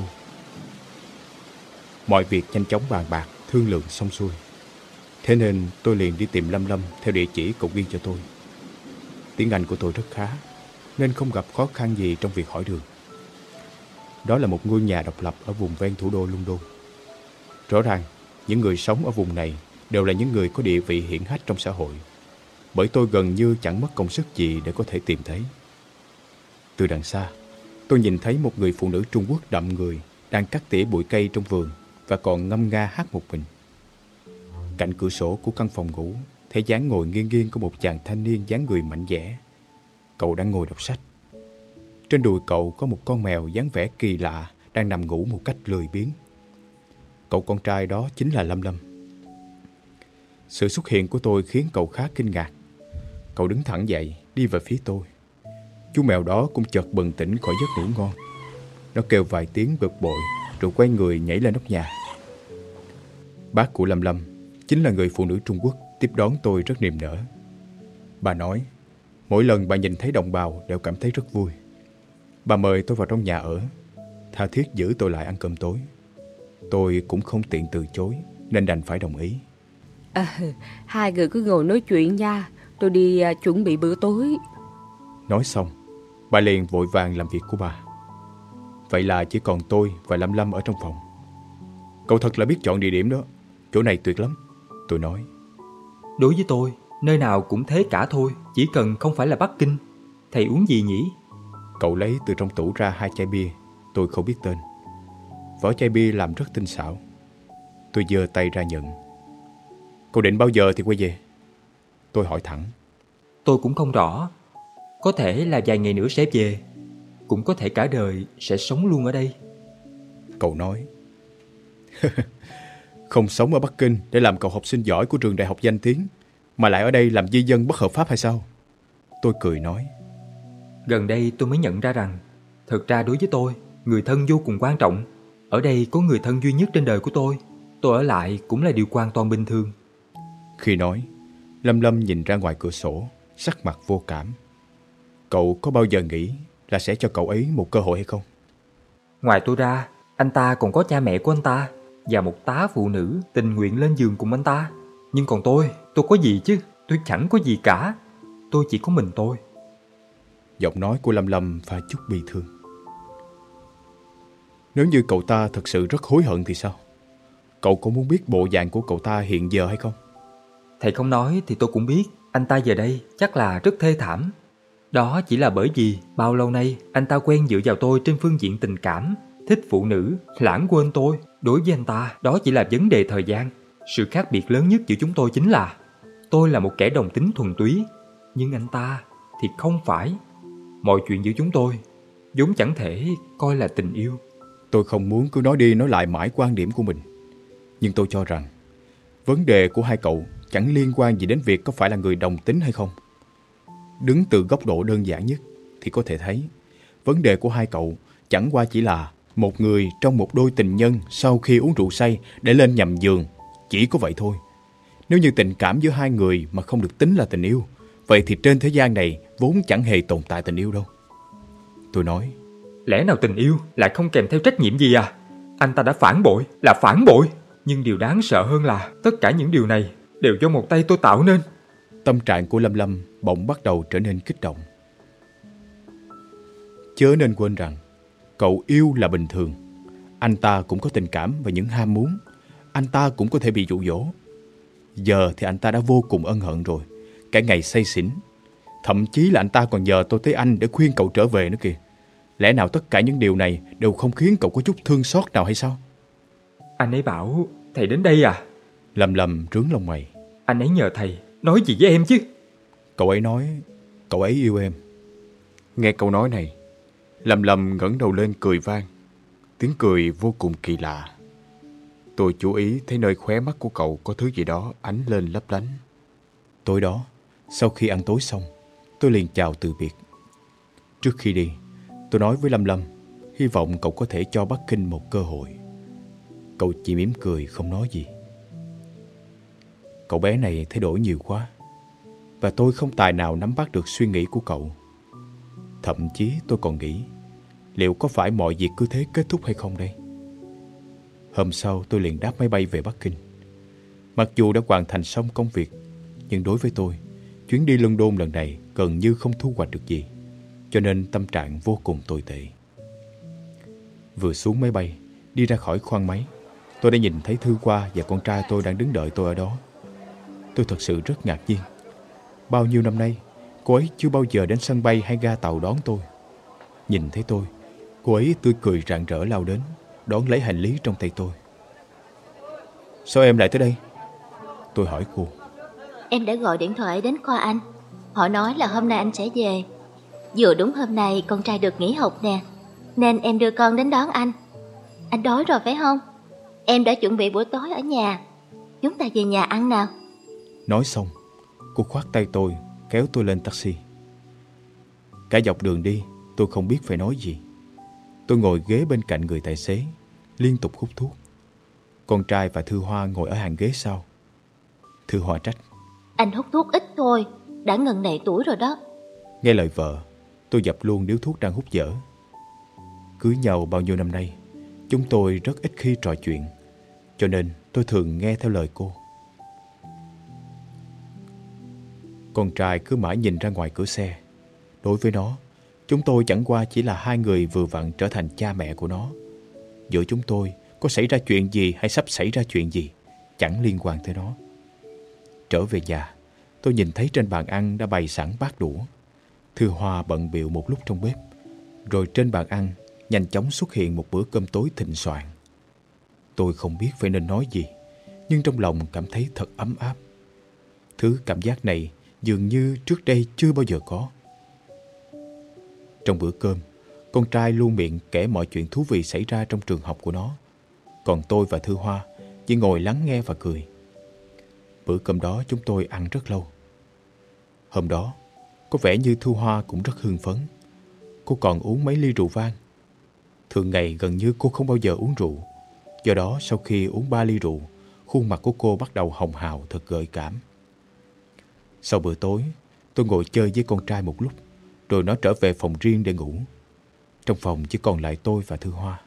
Mọi việc nhanh chóng bàn bạc, thương lượng xong xuôi. Thế nên tôi liền đi tìm Lâm Lâm theo địa chỉ cậu ghi cho tôi. Tiếng Anh của tôi rất khá, nên không gặp khó khăn gì trong việc hỏi đường. Đó là một ngôi nhà độc lập ở vùng ven thủ đô London. Rõ ràng, những người sống ở vùng này đều là những người có địa vị hiển hách trong xã hội, bởi tôi gần như chẳng mất công sức gì để có thể tìm thấy. Từ đằng xa, tôi nhìn thấy một người phụ nữ Trung Quốc đậm người đang cắt tỉa bụi cây trong vườn và còn ngâm nga hát một mình. Cạnh cửa sổ của căn phòng ngủ thấy dáng ngồi nghiêng nghiêng của một chàng thanh niên dáng người mạnh mẽ. Cậu đang ngồi đọc sách. Trên đùi cậu có một con mèo dáng vẻ kỳ lạ đang nằm ngủ một cách lười biếng. Cậu con trai đó chính là Lâm Lâm. Sự xuất hiện của tôi khiến cậu khá kinh ngạc. Cậu đứng thẳng dậy, đi về phía tôi. Chú mèo đó cũng chợt bừng tỉnh khỏi giấc ngủ ngon. Nó kêu vài tiếng bực bội, rồi quay người nhảy lên nóc nhà. Bác của Lâm Lâm chính là người phụ nữ Trung Quốc tiếp đón tôi rất niềm nở. Bà nói, mỗi lần bà nhìn thấy đồng bào đều cảm thấy rất vui. Bà mời tôi vào trong nhà ở, tha thiết giữ tôi lại ăn cơm tối. Tôi cũng không tiện từ chối nên đành phải đồng ý. Hai người cứ ngồi nói chuyện nha, tôi đi chuẩn bị bữa tối. Nói xong, bà liền vội vàng làm việc của bà. Vậy là chỉ còn tôi và Lâm Lâm ở trong phòng. Cậu thật là biết chọn địa điểm đó. Chỗ này tuyệt lắm, tôi nói. Đối với tôi, nơi nào cũng thế cả thôi, chỉ cần không phải là Bắc Kinh. Thầy uống gì nhỉ? Cậu lấy từ trong tủ ra 2 chai bia, tôi không biết tên. Vỏ chai bia làm rất tinh xảo. Tôi giơ tay ra nhận. Cậu định bao giờ thì quay về? Tôi hỏi thẳng. Tôi cũng không rõ. Có thể là vài ngày nữa sẽ về, cũng có thể cả đời sẽ sống luôn ở đây. Cậu nói. Không sống ở Bắc Kinh để làm cậu học sinh giỏi của trường đại học danh tiếng, mà lại ở đây làm di dân bất hợp pháp hay sao? Tôi cười nói. Gần đây tôi mới nhận ra rằng, thực ra đối với tôi, người thân vô cùng quan trọng. Ở đây có người thân duy nhất trên đời của tôi ở lại cũng là điều hoàn toàn bình thường. Khi nói, Lâm Lâm nhìn ra ngoài cửa sổ, sắc mặt vô cảm. Cậu có bao giờ nghĩ là sẽ cho cậu ấy một cơ hội hay không? Ngoài tôi ra, anh ta còn có cha mẹ của anh ta và một tá phụ nữ tình nguyện lên giường cùng anh ta. Nhưng còn tôi có gì chứ? Tôi chẳng có gì cả. Tôi chỉ có mình tôi. Giọng nói của Lâm Lâm pha chút bi thương. Nếu như cậu ta thật sự rất hối hận thì sao? Cậu có muốn biết bộ dạng của cậu ta hiện giờ hay không? Thầy không nói thì tôi cũng biết. Anh ta giờ đây chắc là rất thê thảm. Đó chỉ là bởi vì bao lâu nay anh ta quen dựa vào tôi trên phương diện tình cảm, thích phụ nữ, lãng quên tôi. Đối với anh ta, đó chỉ là vấn đề thời gian. Sự khác biệt lớn nhất giữa chúng tôi chính là tôi là một kẻ đồng tính thuần túy, nhưng anh ta thì không phải. Mọi chuyện giữa chúng tôi vốn chẳng thể coi là tình yêu. Tôi không muốn cứ nói đi nói lại mãi quan điểm của mình. Nhưng tôi cho rằng vấn đề của hai cậu chẳng liên quan gì đến việc có phải là người đồng tính hay không. Đứng từ góc độ đơn giản nhất thì có thể thấy vấn đề của hai cậu chẳng qua chỉ là một người trong một đôi tình nhân sau khi uống rượu say để lên nhầm giường. Chỉ có vậy thôi. Nếu như tình cảm giữa hai người mà không được tính là tình yêu, vậy thì trên thế gian này vốn chẳng hề tồn tại tình yêu đâu. Tôi nói. Lẽ nào tình yêu lại không kèm theo trách nhiệm gì à? Anh ta đã phản bội, là phản bội. Nhưng điều đáng sợ hơn là tất cả những điều này đều do một tay tôi tạo nên. Tâm trạng của Lâm Lâm bỗng bắt đầu trở nên kích động. Chớ nên quên rằng cậu yêu là bình thường. Anh ta cũng có tình cảm và những ham muốn. Anh ta cũng có thể bị dụ dỗ. Giờ thì anh ta đã vô cùng ân hận rồi. Cả ngày say xỉn. Thậm chí là anh ta còn nhờ tôi tới anh để khuyên cậu trở về nữa kìa. Lẽ nào tất cả những điều này đều không khiến cậu có chút thương xót nào hay sao? Anh ấy bảo thầy đến đây à? Lâm Lâm rướng lông mày. Anh ấy nhờ thầy nói gì với em chứ? Cậu ấy nói cậu ấy yêu em. Nghe câu nói này, Lâm Lâm ngẩng đầu lên cười vang. Tiếng cười vô cùng kỳ lạ. Tôi chú ý thấy nơi khóe mắt của cậu có thứ gì đó ánh lên lấp lánh. Tối đó, sau khi ăn tối xong, tôi liền chào từ biệt. Trước khi đi, tôi nói với Lâm Lâm, hy vọng cậu có thể cho Bắc Kinh một cơ hội. Cậu chỉ mỉm cười không nói gì. Cậu bé này thay đổi nhiều quá, và tôi không tài nào nắm bắt được suy nghĩ của cậu. Thậm chí tôi còn nghĩ, liệu có phải mọi việc cứ thế kết thúc hay không đây? Hôm sau tôi liền đáp máy bay về Bắc Kinh. Mặc dù đã hoàn thành xong công việc, nhưng đối với tôi, chuyến đi London lần này gần như không thu hoạch được gì, cho nên tâm trạng vô cùng tồi tệ. Vừa xuống máy bay, đi ra khỏi khoang máy, tôi đã nhìn thấy Thư Hoa và con trai tôi đang đứng đợi tôi ở đó. Tôi thật sự rất ngạc nhiên. Bao nhiêu năm nay, cô ấy chưa bao giờ đến sân bay hay ga tàu đón tôi. Nhìn thấy tôi, cô ấy tươi cười rạng rỡ lao đến, đón lấy hành lý trong tay tôi. Sao em lại tới đây? Tôi hỏi cô. Em đã gọi điện thoại đến khoa anh. Họ nói là hôm nay anh sẽ về. Vừa đúng hôm nay con trai được nghỉ học nè, nên em đưa con đến đón anh. Anh đói rồi phải không? Em đã chuẩn bị bữa tối ở nhà. Chúng ta về nhà ăn nào. Nói xong, cô khoát tay tôi, kéo tôi lên taxi. Cả dọc đường đi, tôi không biết phải nói gì. Tôi ngồi ghế bên cạnh người tài xế, liên tục hút thuốc. Con trai và Thư Hoa ngồi ở hàng ghế sau. Thư Hoa trách. Anh hút thuốc ít thôi, đã ngần này tuổi rồi đó. Nghe lời vợ, tôi dập luôn điếu thuốc đang hút dở. Cưới nhau bao nhiêu năm nay, chúng tôi rất ít khi trò chuyện, cho nên tôi thường nghe theo lời cô. Con trai cứ mãi nhìn ra ngoài cửa xe. Đối với nó, chúng tôi chẳng qua chỉ là hai người vừa vặn trở thành cha mẹ của nó. Giữa chúng tôi có xảy ra chuyện gì hay sắp xảy ra chuyện gì chẳng liên quan tới nó. Trở về nhà, tôi nhìn thấy trên bàn ăn đã bày sẵn bát đũa. Thư Hoa bận bịu một lúc trong bếp, rồi trên bàn ăn nhanh chóng xuất hiện một bữa cơm tối thịnh soạn. Tôi không biết phải nên nói gì, nhưng trong lòng cảm thấy thật ấm áp. Thứ cảm giác này dường như trước đây chưa bao giờ có. Trong bữa cơm, con trai luôn miệng kể mọi chuyện thú vị xảy ra trong trường học của nó. Còn tôi và Thư Hoa chỉ ngồi lắng nghe và cười. Bữa cơm đó chúng tôi ăn rất lâu. Hôm đó, có vẻ như Thư Hoa cũng rất hưng phấn. Cô còn uống mấy ly rượu vang. Thường ngày gần như cô không bao giờ uống rượu. Do đó sau khi uống 3 ly rượu, khuôn mặt của cô bắt đầu hồng hào thật gợi cảm. Sau bữa tối, tôi ngồi chơi với con trai một lúc, rồi nó trở về phòng riêng để ngủ. Trong phòng chỉ còn lại tôi và Thư Hoa.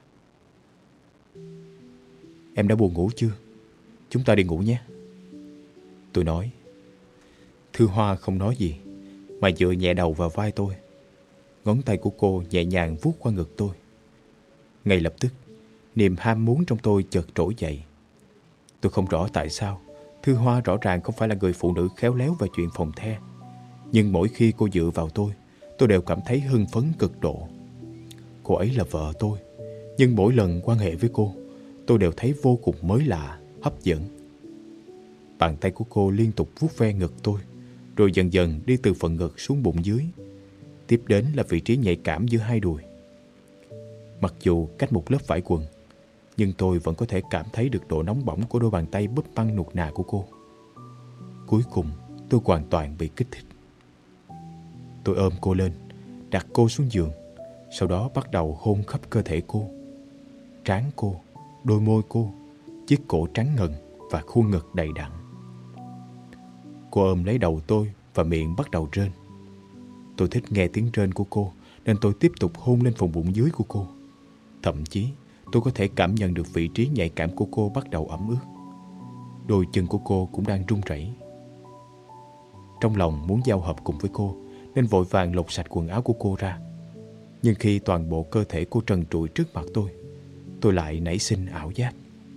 Em đã buồn ngủ chưa? Chúng ta đi ngủ nhé. Tôi nói. Thư Hoa không nói gì, mà dựa nhẹ đầu vào vai tôi. Ngón tay của cô nhẹ nhàng vuốt qua ngực tôi. Ngay lập tức, niềm ham muốn trong tôi chợt trỗi dậy. Tôi không rõ tại sao Thư Hoa rõ ràng không phải là người phụ nữ khéo léo về chuyện phòng the, nhưng mỗi khi cô dựa vào tôi đều cảm thấy hưng phấn cực độ. Cô ấy là vợ tôi, nhưng mỗi lần quan hệ với cô, tôi đều thấy vô cùng mới lạ, hấp dẫn. Bàn tay của cô liên tục vuốt ve ngực tôi, rồi dần dần đi từ phần ngực xuống bụng dưới. Tiếp đến là vị trí nhạy cảm giữa hai đùi. Mặc dù cách một lớp vải quần, nhưng tôi vẫn có thể cảm thấy được độ nóng bỏng của đôi bàn tay búp băng nuột nà của cô. Cuối cùng, tôi hoàn toàn bị kích thích. Tôi ôm cô lên, đặt cô xuống giường, sau đó bắt đầu hôn khắp cơ thể cô. Trán cô, đôi môi cô, chiếc cổ trắng ngần và khuôn ngực đầy đặn. Cô ôm lấy đầu tôi và miệng bắt đầu rên. Tôi thích nghe tiếng rên của cô, nên tôi tiếp tục hôn lên vùng bụng dưới của cô. Thậm chí, tôi có thể cảm nhận được vị trí nhạy cảm của cô bắt đầu ẩm ướt. Đôi chân của cô cũng đang run rẩy. Trong lòng muốn giao hợp cùng với cô, nên vội vàng lột sạch quần áo của cô ra. Nhưng khi toàn bộ cơ thể cô trần trụi trước mặt tôi lại nảy sinh ảo giác.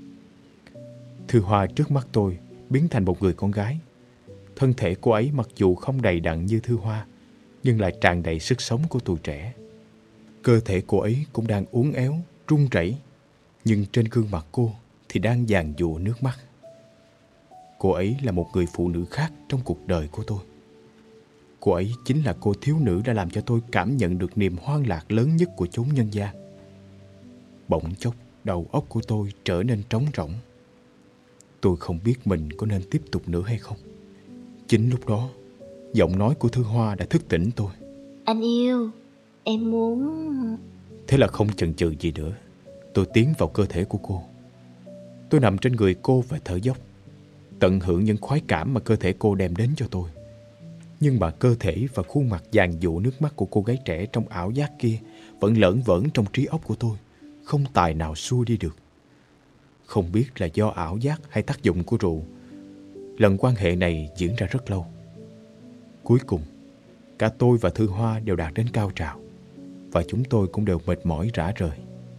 Thư Hoa trước mắt tôi biến thành một người con gái. Thân thể cô ấy mặc dù không đầy đặn như Thư Hoa, nhưng lại tràn đầy sức sống của tuổi trẻ. Cơ thể cô ấy cũng đang uốn éo, run rẩy, nhưng trên gương mặt cô thì đang giàn giụa nước mắt. Cô ấy là một người phụ nữ khác trong cuộc đời của tôi. Cô ấy chính là cô thiếu nữ đã làm cho tôi cảm nhận được niềm hoang lạc lớn nhất của chốn nhân gian. Bỗng chốc, đầu óc của tôi trở nên trống rỗng. Tôi không biết mình có nên tiếp tục nữa hay không. Chính lúc đó, giọng nói của Thư Hoa đã thức tỉnh tôi. Anh yêu, em muốn... Thế là không chần chừ gì nữa, tôi tiến vào cơ thể của cô. Tôi nằm trên người cô và thở dốc, tận hưởng những khoái cảm mà cơ thể cô đem đến cho tôi. Nhưng mà cơ thể và khuôn mặt giàn giụa nước mắt của cô gái trẻ trong ảo giác kia vẫn lởn vởn trong trí óc của tôi, không tài nào xua đi được. Không biết là do ảo giác hay tác dụng của rượu, lần quan hệ này diễn ra rất lâu. Cuối cùng, cả tôi và Thư Hoa đều đạt đến cao trào, và chúng tôi cũng đều mệt mỏi rã rời.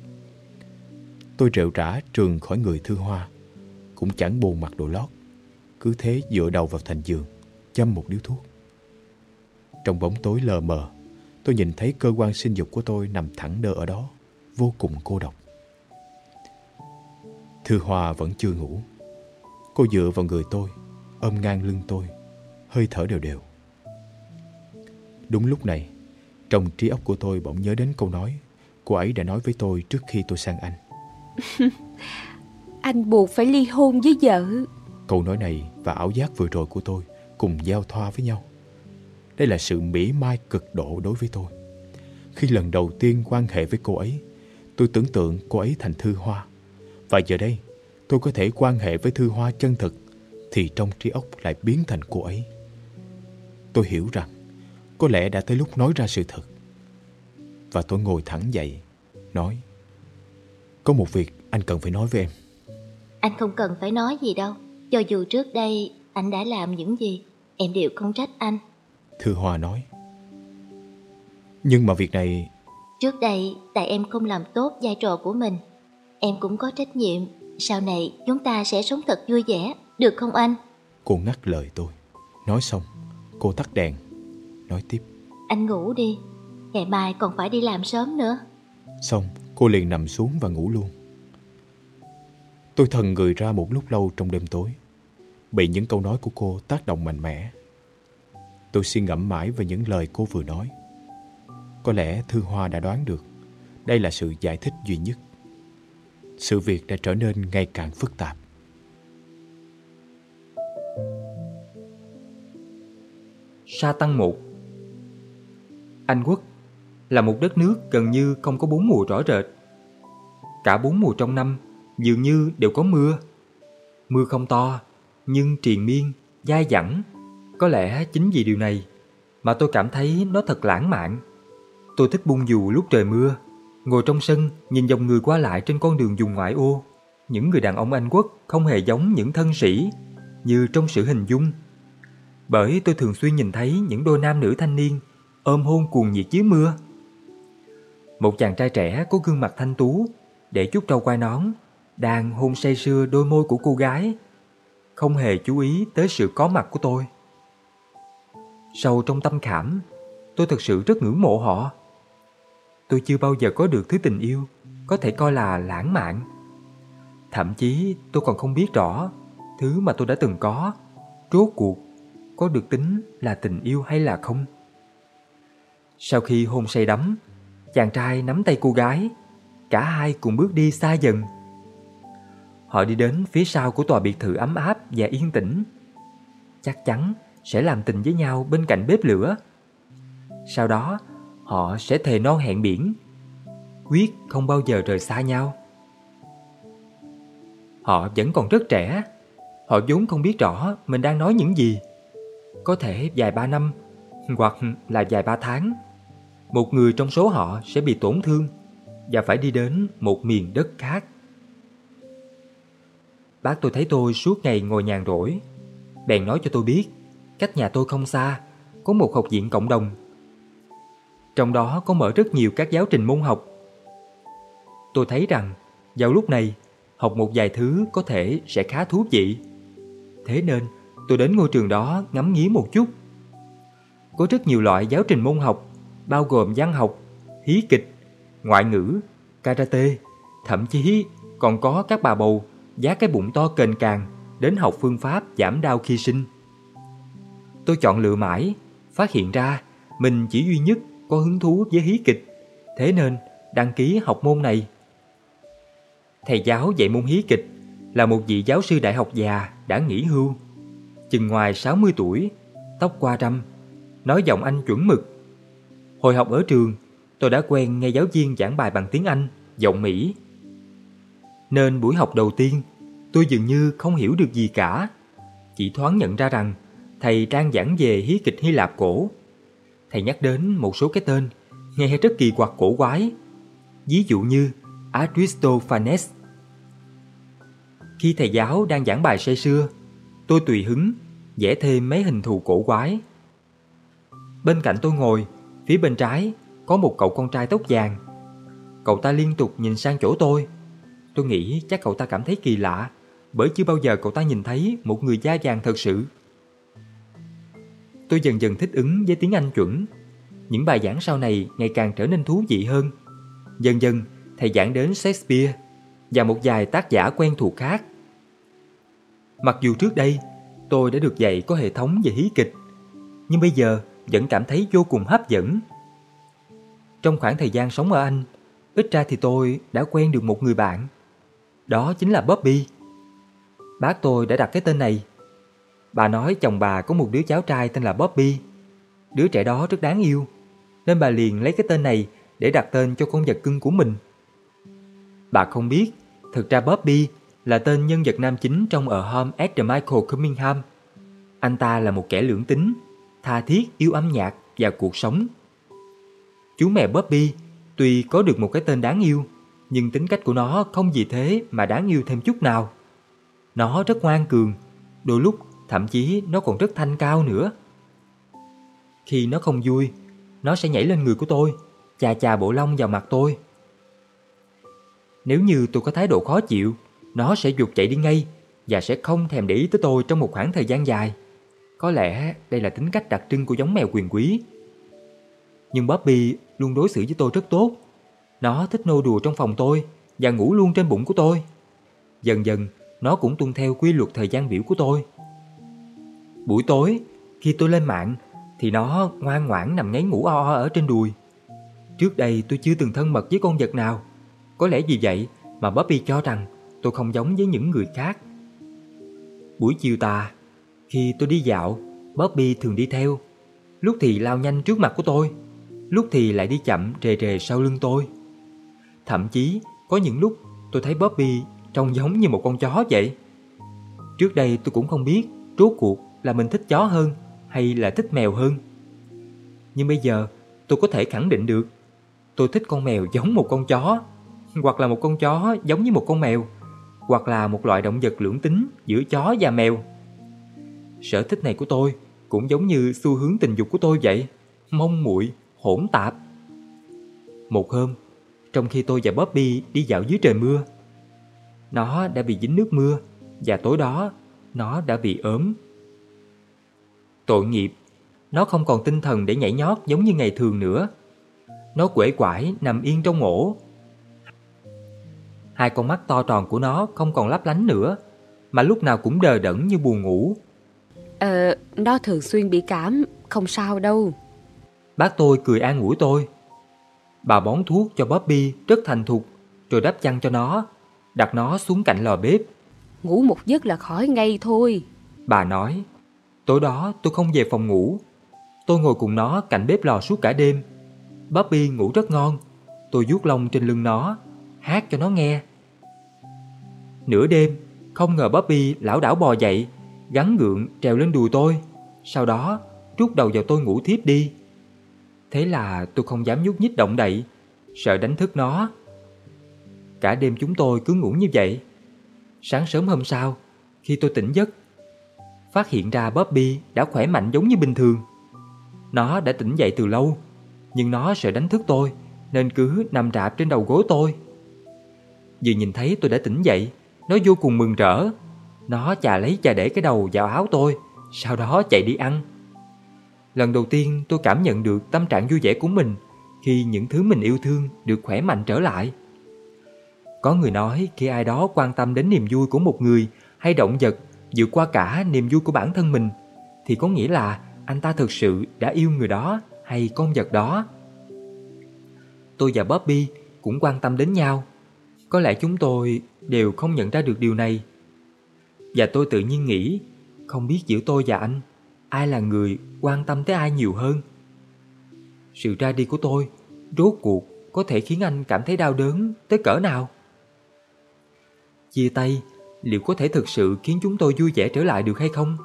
Tôi rệu rã trườn khỏi người Thư Hoa, cũng chẳng buồn mặc đồ lót, cứ thế dựa đầu vào thành giường, châm một điếu thuốc. Trong bóng tối lờ mờ, tôi nhìn thấy cơ quan sinh dục của tôi nằm thẳng đơ ở đó, vô cùng cô độc. Thư Hoa vẫn chưa ngủ. Cô dựa vào người tôi, ôm ngang lưng tôi, hơi thở đều đều. Đúng lúc này, trong trí óc của tôi bỗng nhớ đến câu nói cô ấy đã nói với tôi trước khi tôi sang Anh. Anh buộc phải ly hôn với vợ. Câu nói này và ảo giác vừa rồi của tôi cùng giao thoa với nhau. Đây là sự mỉa mai cực độ đối với tôi. Khi lần đầu tiên quan hệ với cô ấy, tôi tưởng tượng cô ấy thành Thư Hoa. Và giờ đây, tôi có thể quan hệ với Thư Hoa chân thực, thì trong trí óc lại biến thành cô ấy. Tôi hiểu rằng có lẽ đã tới lúc nói ra sự thật. Và tôi ngồi thẳng dậy, nói: có một việc anh cần phải nói với em. Anh không cần phải nói gì đâu. Cho dù trước đây anh đã làm những gì, em đều không trách anh. Thư Hoa nói: nhưng mà việc này... Trước đây tại em không làm tốt vai trò của mình. Em cũng có trách nhiệm. Sau này chúng ta sẽ sống thật vui vẻ, được không anh? Cô ngắt lời tôi. Nói xong, cô tắt đèn, nói tiếp: anh ngủ đi, ngày mai còn phải đi làm sớm nữa. Xong, cô liền nằm xuống và ngủ luôn. Tôi thần người ra một lúc lâu trong đêm tối, bị những câu nói của cô tác động mạnh mẽ. Tôi suy ngẫm mãi về những lời cô vừa nói. Có lẽ Thư Hoa đã đoán được đây là sự giải thích duy nhất. Sự việc đã trở nên ngày càng phức tạp. Sa Tăng 1. Anh Quốc là một đất nước gần như không có 4 mùa rõ rệt. Cả 4 mùa trong năm dường như đều có mưa. Mưa không to, nhưng triền miên, dai dẳng. Có lẽ chính vì điều này mà tôi cảm thấy nó thật lãng mạn. Tôi thích bung dù lúc trời mưa, ngồi trong sân nhìn dòng người qua lại trên con đường vùng ngoại ô. Những người đàn ông Anh Quốc không hề giống những thân sĩ như trong sự hình dung. Bởi tôi thường xuyên nhìn thấy những đôi nam nữ thanh niên ôm hôn cuồng nhiệt dưới mưa. Một chàng trai trẻ có gương mặt thanh tú, để chút râu quai nón, đang hôn say sưa đôi môi của cô gái, không hề chú ý tới sự có mặt của tôi. Sâu trong tâm khảm, tôi thực sự rất ngưỡng mộ họ. Tôi chưa bao giờ có được thứ tình yêu có thể coi là lãng mạn. Thậm chí tôi còn không biết rõ thứ mà tôi đã từng có rốt cuộc có được tính là tình yêu hay là không. Sau khi hôn say đắm, chàng trai nắm tay cô gái, cả hai cùng bước đi xa dần. Họ đi đến phía sau của tòa biệt thự ấm áp và yên tĩnh. Chắc chắn sẽ làm tình với nhau bên cạnh bếp lửa. Sau đó họ sẽ thề non hẹn biển, quyết không bao giờ rời xa nhau. Họ vẫn còn rất trẻ. Họ vốn không biết rõ mình đang nói những gì. Có thể vài 3 năm hoặc là vài 3 tháng, một người trong số họ sẽ bị tổn thương và phải đi đến một miền đất khác. Bác tôi thấy tôi suốt ngày ngồi nhàn rỗi, bèn nói cho tôi biết cách nhà tôi không xa có một học viện cộng đồng. Trong đó có mở rất nhiều các giáo trình môn học. Tôi thấy rằng vào lúc này học một vài thứ có thể sẽ khá thú vị. Thế nên tôi đến ngôi trường đó ngắm nghía một chút. Có rất nhiều loại giáo trình môn học, bao gồm văn học, hí kịch, ngoại ngữ, karate, thậm chí còn có các bà bầu vác cái bụng to kềnh càng đến học phương pháp giảm đau khi sinh. Tôi chọn lựa mãi, phát hiện ra mình chỉ duy nhất có hứng thú với hí kịch, thế nên đăng ký học môn này. Thầy giáo dạy môn hí kịch là một vị giáo sư đại học già đã nghỉ hưu, chừng ngoài 60 tuổi, tóc qua râm, nói giọng Anh chuẩn mực. Hồi học ở trường, tôi đã quen nghe giáo viên giảng bài bằng tiếng Anh, giọng Mỹ. Nên buổi học đầu tiên, tôi dường như không hiểu được gì cả. Chỉ thoáng nhận ra rằng thầy đang giảng về hí kịch Hy Lạp cổ. Thầy nhắc đến một số cái tên nghe rất kỳ quặc cổ quái, ví dụ như Aristophanes. Khi thầy giáo đang giảng bài say sưa, tôi tùy hứng vẽ thêm mấy hình thù cổ quái. Bên cạnh tôi ngồi, phía bên trái có một cậu con trai tóc vàng. Cậu ta liên tục nhìn sang chỗ tôi. Tôi nghĩ chắc cậu ta cảm thấy kỳ lạ, bởi chưa bao giờ cậu ta nhìn thấy một người da vàng thật sự. Tôi dần dần thích ứng với tiếng Anh chuẩn. Những bài giảng sau này ngày càng trở nên thú vị hơn. Dần dần thầy giảng đến Shakespeare, và một vài tác giả quen thuộc khác. Mặc dù trước đây tôi đã được dạy có hệ thống về hí kịch, nhưng bây giờ vẫn cảm thấy vô cùng hấp dẫn. Trong khoảng thời gian sống ở Anh, ít ra thì tôi đã quen được một người bạn. Đó chính là Bobby. Bác tôi đã đặt cái tên này. Bà nói chồng bà có một đứa cháu trai tên là Bobby. Đứa trẻ đó rất đáng yêu, nên bà liền lấy cái tên này để đặt tên cho con vật cưng của mình. Bà không biết, thực ra Bobby là tên nhân vật nam chính trong A Home at the Michael Cunningham. Anh ta là một kẻ lưỡng tính, tha thiết yêu âm nhạc và cuộc sống. Chú mèo Bobby tuy có được một cái tên đáng yêu, nhưng tính cách của nó không vì thế mà đáng yêu thêm chút nào. Nó rất ngoan cường, đôi lúc thậm chí nó còn rất thanh cao nữa. Khi nó không vui, nó sẽ nhảy lên người của tôi, chà chà bộ lông vào mặt tôi. Nếu như tôi có thái độ khó chịu, nó sẽ giục chạy đi ngay và sẽ không thèm để ý tới tôi trong một khoảng thời gian dài. Có lẽ đây là tính cách đặc trưng của giống mèo quyền quý. Nhưng Bobby luôn đối xử với tôi rất tốt. Nó thích nô đùa trong phòng tôi và ngủ luôn trên bụng của tôi. Dần dần, nó cũng tuân theo quy luật thời gian biểu của tôi. Buổi tối, khi tôi lên mạng, thì nó ngoan ngoãn nằm ngáy ngủ o o ở trên đùi. Trước đây tôi chưa từng thân mật với con vật nào. Có lẽ vì vậy mà Bobby cho rằng tôi không giống với những người khác. Buổi chiều tà, khi tôi đi dạo, Bobby thường đi theo. Lúc thì lao nhanh trước mặt của tôi, lúc thì lại đi chậm rề rề sau lưng tôi. Thậm chí có những lúc tôi thấy Bobby trông giống như một con chó vậy. Trước đây tôi cũng không biết rốt cuộc là mình thích chó hơn hay là thích mèo hơn. Nhưng bây giờ tôi có thể khẳng định được, tôi thích con mèo giống một con chó, hoặc là một con chó giống như một con mèo, hoặc là một loại động vật lưỡng tính giữa chó và mèo. Sở thích này của tôi cũng giống như xu hướng tình dục của tôi vậy, mông muội, hỗn tạp. Một hôm, trong khi tôi và Bobby đi dạo dưới trời mưa, nó đã bị dính nước mưa và tối đó nó đã bị ốm. Tội nghiệp, nó không còn tinh thần để nhảy nhót giống như ngày thường nữa. Nó quể quải nằm yên trong ổ. Hai con mắt to tròn của nó không còn lấp lánh nữa, mà lúc nào cũng đờ đẫn như buồn ngủ. Nó thường xuyên bị cảm, không sao đâu. Bác tôi cười an ủi tôi. Bà bón thuốc cho Bobby rất thành thục, rồi đắp chăn cho nó, đặt nó xuống cạnh lò bếp. Ngủ một giấc là khỏi ngay thôi. Bà nói. Tối đó tôi không về phòng ngủ. Tôi ngồi cùng nó cạnh bếp lò suốt cả đêm. Bobby ngủ rất ngon. Tôi vuốt lông trên lưng nó, hát cho nó nghe. Nửa đêm, không ngờ Bobby lảo đảo bò dậy, gắng gượng trèo lên đùi tôi. Sau đó trút đầu vào tôi ngủ thiếp đi. Thế là tôi không dám nhúc nhích động đậy, sợ đánh thức nó. Cả đêm chúng tôi cứ ngủ như vậy. Sáng sớm hôm sau, khi tôi tỉnh giấc, phát hiện ra Bobby đã khỏe mạnh giống như bình thường. Nó đã tỉnh dậy từ lâu, nhưng nó sợ đánh thức tôi nên cứ nằm rạp trên đầu gối tôi. Vừa nhìn thấy tôi đã tỉnh dậy, nó vô cùng mừng rỡ. Nó chà lấy chà để cái đầu vào áo tôi, sau đó chạy đi ăn. Lần đầu tiên tôi cảm nhận được tâm trạng vui vẻ của mình khi những thứ mình yêu thương được khỏe mạnh trở lại. Có người nói khi ai đó quan tâm đến niềm vui của một người hay động vật vượt qua cả niềm vui của bản thân mình, thì có nghĩa là anh ta thực sự đã yêu người đó hay con vật đó. Tôi và Bobby cũng quan tâm đến nhau. Có lẽ chúng tôi đều không nhận ra được điều này. Và tôi tự nhiên nghĩ, không biết giữa tôi và anh, ai là người quan tâm tới ai nhiều hơn. Sự ra đi của tôi rốt cuộc có thể khiến anh cảm thấy đau đớn tới cỡ nào? Chia tay liệu có thể thực sự khiến chúng tôi vui vẻ trở lại được hay không?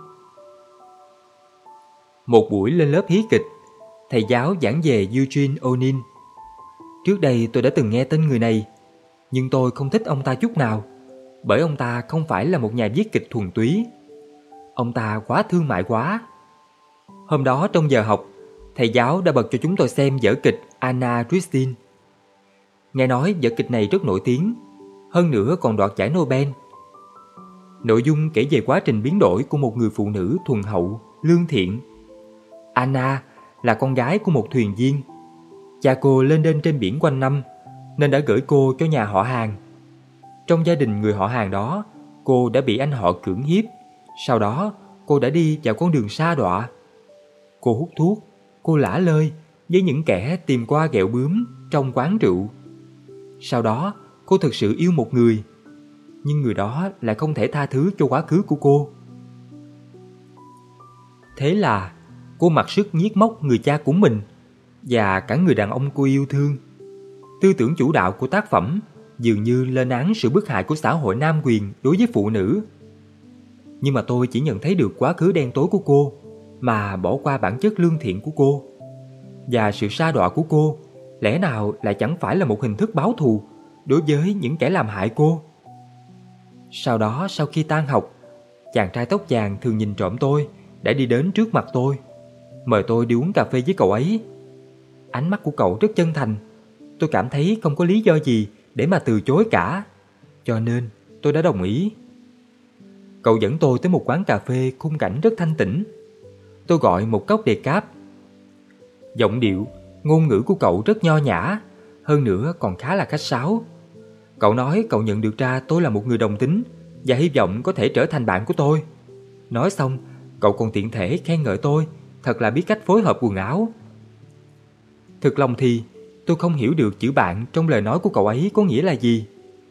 Một buổi lên lớp hí kịch, thầy giáo giảng về Eugene O'Neill. Trước đây tôi đã từng nghe tên người này, nhưng tôi không thích ông ta chút nào, bởi ông ta không phải là một nhà viết kịch thuần túy. Ông ta quá thương mại quá. Hôm đó trong giờ học, thầy giáo đã bật cho chúng tôi xem vở kịch Anna Christine. Nghe nói vở kịch này rất nổi tiếng, hơn nữa còn đoạt giải Nobel. Nội dung kể về quá trình biến đổi của một người phụ nữ thuần hậu, lương thiện. Anna là con gái của một thuyền viên. Cha cô lên đên trên biển quanh năm nên đã gửi cô cho nhà họ hàng. Trong gia đình người họ hàng đó, cô đã bị anh họ cưỡng hiếp. Sau đó, cô đã đi vào con đường sa đọa. Cô hút thuốc, cô lả lơi với những kẻ tìm qua ghẹo bướm trong quán rượu. Sau đó, cô thực sự yêu một người, nhưng người đó lại không thể tha thứ cho quá khứ của cô. Thế là cô mặc sức giết móc người cha của mình và cả người đàn ông cô yêu thương. Tư tưởng chủ đạo của tác phẩm dường như lên án sự bức hại của xã hội nam quyền đối với phụ nữ. Nhưng mà tôi chỉ nhận thấy được quá khứ đen tối của cô, mà bỏ qua bản chất lương thiện của cô. Và sự sa đọa của cô lẽ nào lại chẳng phải là một hình thức báo thù đối với những kẻ làm hại cô. Sau đó, sau khi tan học, chàng trai tóc vàng thường nhìn trộm tôi đã đi đến trước mặt tôi, mời tôi đi uống cà phê với cậu ấy. Ánh mắt của cậu rất chân thành. Tôi cảm thấy không có lý do gì để mà từ chối cả, cho nên tôi đã đồng ý. Cậu dẫn tôi tới một quán cà phê khung cảnh rất thanh tĩnh. Tôi gọi một cốc decaf. Giọng điệu, ngôn ngữ của cậu rất nho nhã, hơn nữa còn khá là khách sáo. Cậu nói cậu nhận được ra tôi là một người đồng tính và hy vọng có thể trở thành bạn của tôi. Nói xong, cậu còn tiện thể khen ngợi tôi thật là biết cách phối hợp quần áo. Thực lòng thì tôi không hiểu được chữ bạn trong lời nói của cậu ấy có nghĩa là gì.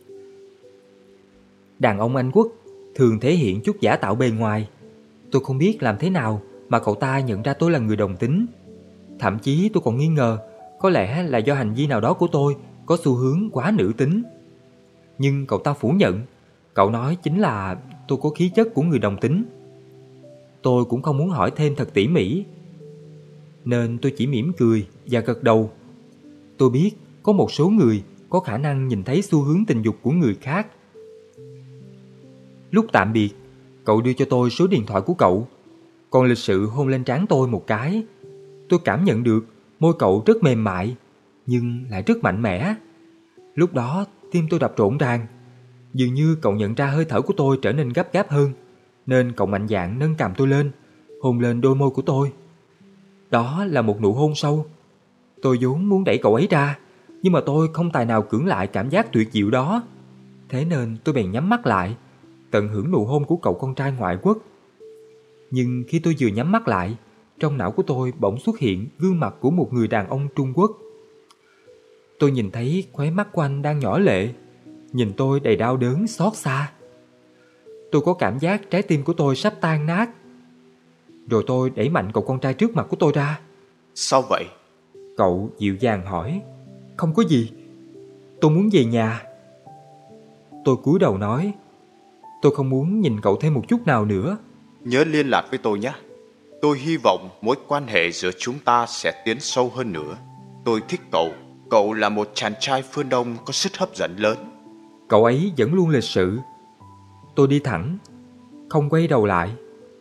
Đàn ông Anh Quốc thường thể hiện chút giả tạo bề ngoài. Tôi không biết làm thế nào mà cậu ta nhận ra tôi là người đồng tính. Thậm chí tôi còn nghi ngờ có lẽ là do hành vi nào đó của tôi có xu hướng quá nữ tính. Nhưng cậu ta phủ nhận. Cậu nói chính là tôi có khí chất của người đồng tính. Tôi cũng không muốn hỏi thêm thật tỉ mỉ, nên tôi chỉ mỉm cười và gật đầu. Tôi biết có một số người có khả năng nhìn thấy xu hướng tình dục của người khác. Lúc tạm biệt, cậu đưa cho tôi số điện thoại của cậu, còn lịch sự hôn lên trán tôi một cái. Tôi cảm nhận được môi cậu rất mềm mại, nhưng lại rất mạnh mẽ. Lúc đó tim tôi đập rộn ràng. Dường như cậu nhận ra hơi thở của tôi trở nên gấp gáp hơn, nên cậu mạnh dạn nâng cằm tôi lên, hôn lên đôi môi của tôi. Đó là một nụ hôn sâu. Tôi vốn muốn đẩy cậu ấy ra, nhưng mà tôi không tài nào cưỡng lại cảm giác tuyệt diệu đó. Thế nên tôi bèn nhắm mắt lại, tận hưởng nụ hôn của cậu con trai ngoại quốc. Nhưng khi tôi vừa nhắm mắt lại, trong não của tôi bỗng xuất hiện gương mặt của một người đàn ông Trung Quốc. Tôi nhìn thấy khóe mắt của anh đang nhỏ lệ, nhìn tôi đầy đau đớn xót xa. Tôi có cảm giác trái tim của tôi sắp tan nát. Rồi tôi đẩy mạnh cậu con trai trước mặt của tôi ra. Sao vậy? Cậu dịu dàng hỏi. Không có gì, tôi muốn về nhà. Tôi cúi đầu nói, tôi không muốn nhìn cậu thêm một chút nào nữa. Nhớ liên lạc với tôi nhé. Tôi hy vọng mối quan hệ giữa chúng ta sẽ tiến sâu hơn nữa. Tôi thích cậu. Cậu là một chàng trai phương Đông có sức hấp dẫn lớn. Cậu ấy vẫn luôn lịch sự. Tôi đi thẳng, không quay đầu lại.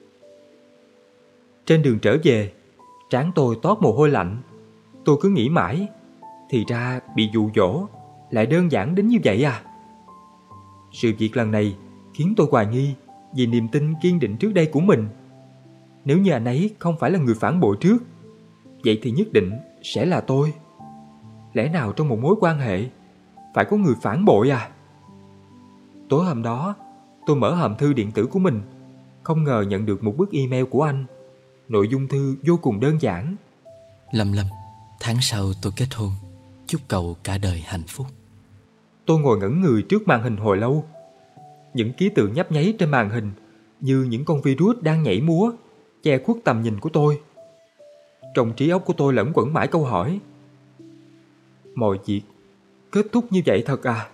Trên đường trở về, trán tôi toát mồ hôi lạnh. Tôi cứ nghĩ mãi, thì ra bị dụ dỗ lại đơn giản đến như vậy à? Sự việc lần này khiến tôi hoài nghi về niềm tin kiên định trước đây của mình. Nếu như anh ấy không phải là người phản bội trước, vậy thì nhất định sẽ là tôi. Lẽ nào trong một mối quan hệ phải có người phản bội à? Tối hôm đó, tôi mở hòm thư điện tử của mình, không ngờ nhận được một bức email của anh. Nội dung thư vô cùng đơn giản. Lâm Lâm, tháng sau tôi kết hôn. Chúc cậu cả đời hạnh phúc. Tôi ngồi ngẩn người trước màn hình hồi lâu. Những ký tự nhấp nháy trên màn hình như những con virus đang nhảy múa, che khuất tầm nhìn của tôi. Trong trí óc của tôi lẫn quẩn mãi câu hỏi: mọi việc kết thúc như vậy thật à?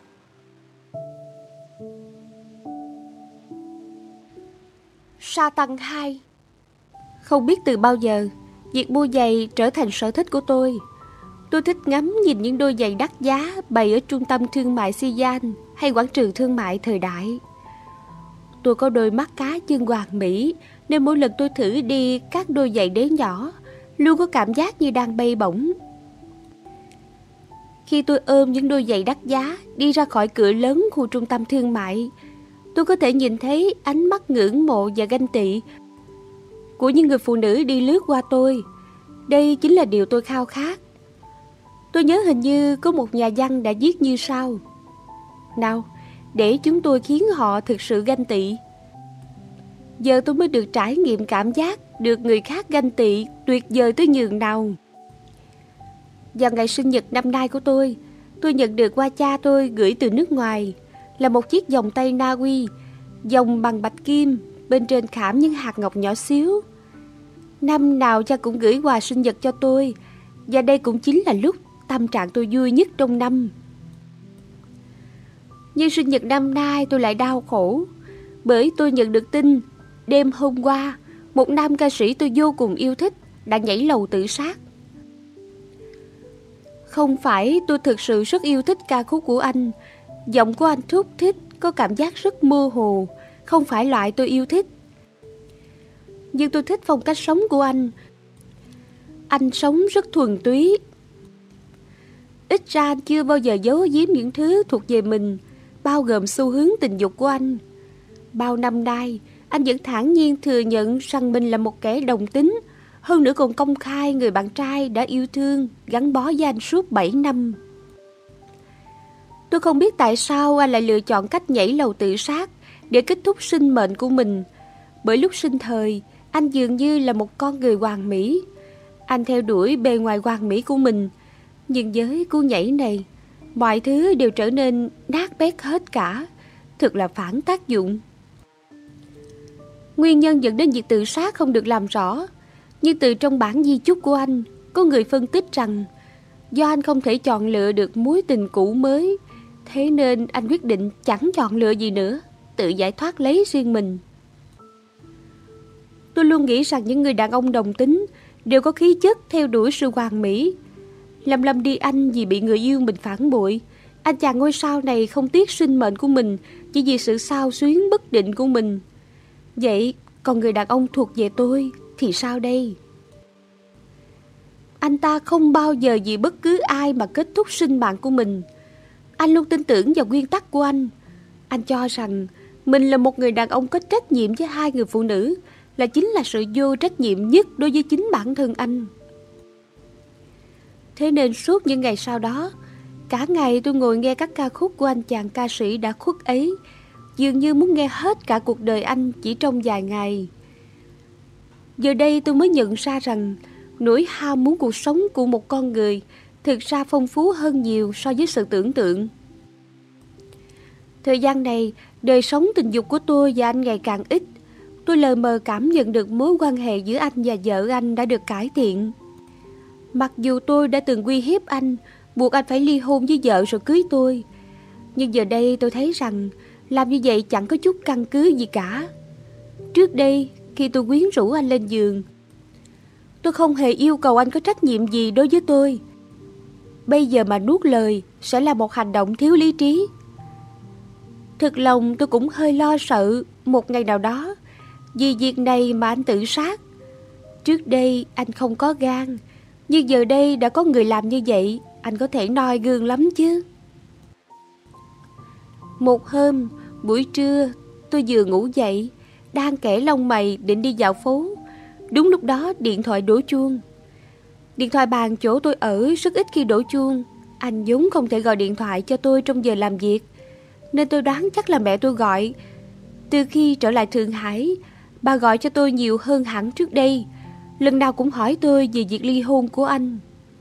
Sa tăng 2. Không biết từ bao giờ, việc mua giày trở thành sở thích của tôi. Tôi thích ngắm nhìn những đôi giày đắt giá bày ở trung tâm thương mại Sian hay quảng trường thương mại Thời Đại. Tôi có đôi mắt cá chân hoàn mỹ, nên mỗi lần tôi thử đi các đôi giày đế nhỏ, luôn có cảm giác như đang bay bổng. Khi tôi ôm những đôi giày đắt giá đi ra khỏi cửa lớn khu trung tâm thương mại, tôi có thể nhìn thấy ánh mắt ngưỡng mộ và ganh tị của những người phụ nữ đi lướt qua tôi. Đây chính là điều tôi khao khát. Tôi nhớ hình như có một nhà văn đã viết như sau: nào, để chúng tôi khiến họ thực sự ganh tị. Giờ tôi mới được trải nghiệm cảm giác được người khác ganh tị tuyệt vời tới nhường nào. Vào ngày sinh nhật năm nay của tôi nhận được qua cha tôi gửi từ nước ngoài là một chiếc vòng tay Na Uy, vòng bằng bạch kim, bên trên khảm những hạt ngọc nhỏ xíu. Năm nào cha cũng gửi quà sinh nhật cho tôi, và đây cũng chính là lúc tâm trạng tôi vui nhất trong năm. Nhưng sinh nhật năm nay tôi lại đau khổ, bởi tôi nhận được tin đêm hôm qua một nam ca sĩ tôi vô cùng yêu thích đã nhảy lầu tự sát. Không phải tôi thực sự rất yêu thích ca khúc của anh, giọng của anh thúc thích có cảm giác rất mơ hồ, không phải loại tôi yêu thích. Nhưng tôi thích phong cách sống của anh. Anh sống rất thuần túy. Ít ra anh chưa bao giờ giấu giếm những thứ thuộc về mình, bao gồm xu hướng tình dục của anh. Bao năm nay, anh vẫn thản nhiên thừa nhận rằng mình là một kẻ đồng tính, hơn nữa còn công khai người bạn trai đã yêu thương, gắn bó với anh suốt 7 năm. Tôi không biết tại sao anh lại lựa chọn cách nhảy lầu tự sát để kết thúc sinh mệnh của mình. Bởi lúc sinh thời, anh dường như là một con người hoàn mỹ. Anh theo đuổi bề ngoài hoàn mỹ của mình. Nhưng với cú nhảy này, mọi thứ đều trở nên nát bét hết cả. Thật là phản tác dụng. Nguyên nhân dẫn đến việc tự sát không được làm rõ. Nhưng từ trong bản di chúc của anh, có người phân tích rằng do anh không thể chọn lựa được mối tình cũ mới, thế nên anh quyết định chẳng chọn lựa gì nữa, tự giải thoát lấy riêng mình. Tôi luôn nghĩ rằng những người đàn ông đồng tính đều có khí chất theo đuổi sự hoàn mỹ. Lầm đi anh vì bị người yêu mình phản bội. Anh chàng ngôi sao này không tiếc sinh mệnh của mình chỉ vì sự xao xuyến bất định của mình. Vậy còn người đàn ông thuộc về tôi thì sao đây? Anh ta không bao giờ vì bất cứ ai mà kết thúc sinh mạng của mình. Anh luôn tin tưởng vào nguyên tắc của anh. Anh cho rằng mình là một người đàn ông có trách nhiệm với hai người phụ nữ, là chính là sự vô trách nhiệm nhất đối với chính bản thân anh. Thế nên suốt những ngày sau đó, cả ngày tôi ngồi nghe các ca khúc của anh chàng ca sĩ đã khuất ấy, dường như muốn nghe hết cả cuộc đời anh chỉ trong vài ngày. Giờ đây tôi mới nhận ra rằng nỗi ham muốn cuộc sống của một con người thực ra phong phú hơn nhiều so với sự tưởng tượng. Thời gian này, đời sống tình dục của tôi và anh ngày càng ít. Tôi lờ mờ cảm nhận được mối quan hệ giữa anh và vợ anh đã được cải thiện. Mặc dù tôi đã từng uy hiếp anh, buộc anh phải ly hôn với vợ rồi cưới tôi, nhưng giờ đây tôi thấy rằng làm như vậy chẳng có chút căn cứ gì cả. Trước đây, khi tôi quyến rũ anh lên giường, tôi không hề yêu cầu anh có trách nhiệm gì đối với tôi. Bây giờ mà nuốt lời sẽ là một hành động thiếu lý trí. Thực lòng tôi cũng hơi lo sợ một ngày nào đó vì việc này mà anh tự sát. Trước đây anh không có gan, nhưng giờ đây đã có người làm như vậy, anh có thể noi gương lắm chứ. Một hôm, buổi trưa, tôi vừa ngủ dậy, đang kẻ lông mày định đi dạo phố. Đúng lúc đó điện thoại đổ chuông. Điện thoại bàn chỗ tôi ở rất ít khi đổ chuông. Anh vốn không thể gọi điện thoại cho tôi trong giờ làm việc, nên tôi đoán chắc là mẹ tôi gọi. Từ khi trở lại Thượng Hải, bà gọi cho tôi nhiều hơn hẳn trước đây. Lần nào cũng hỏi tôi về việc ly hôn của anh.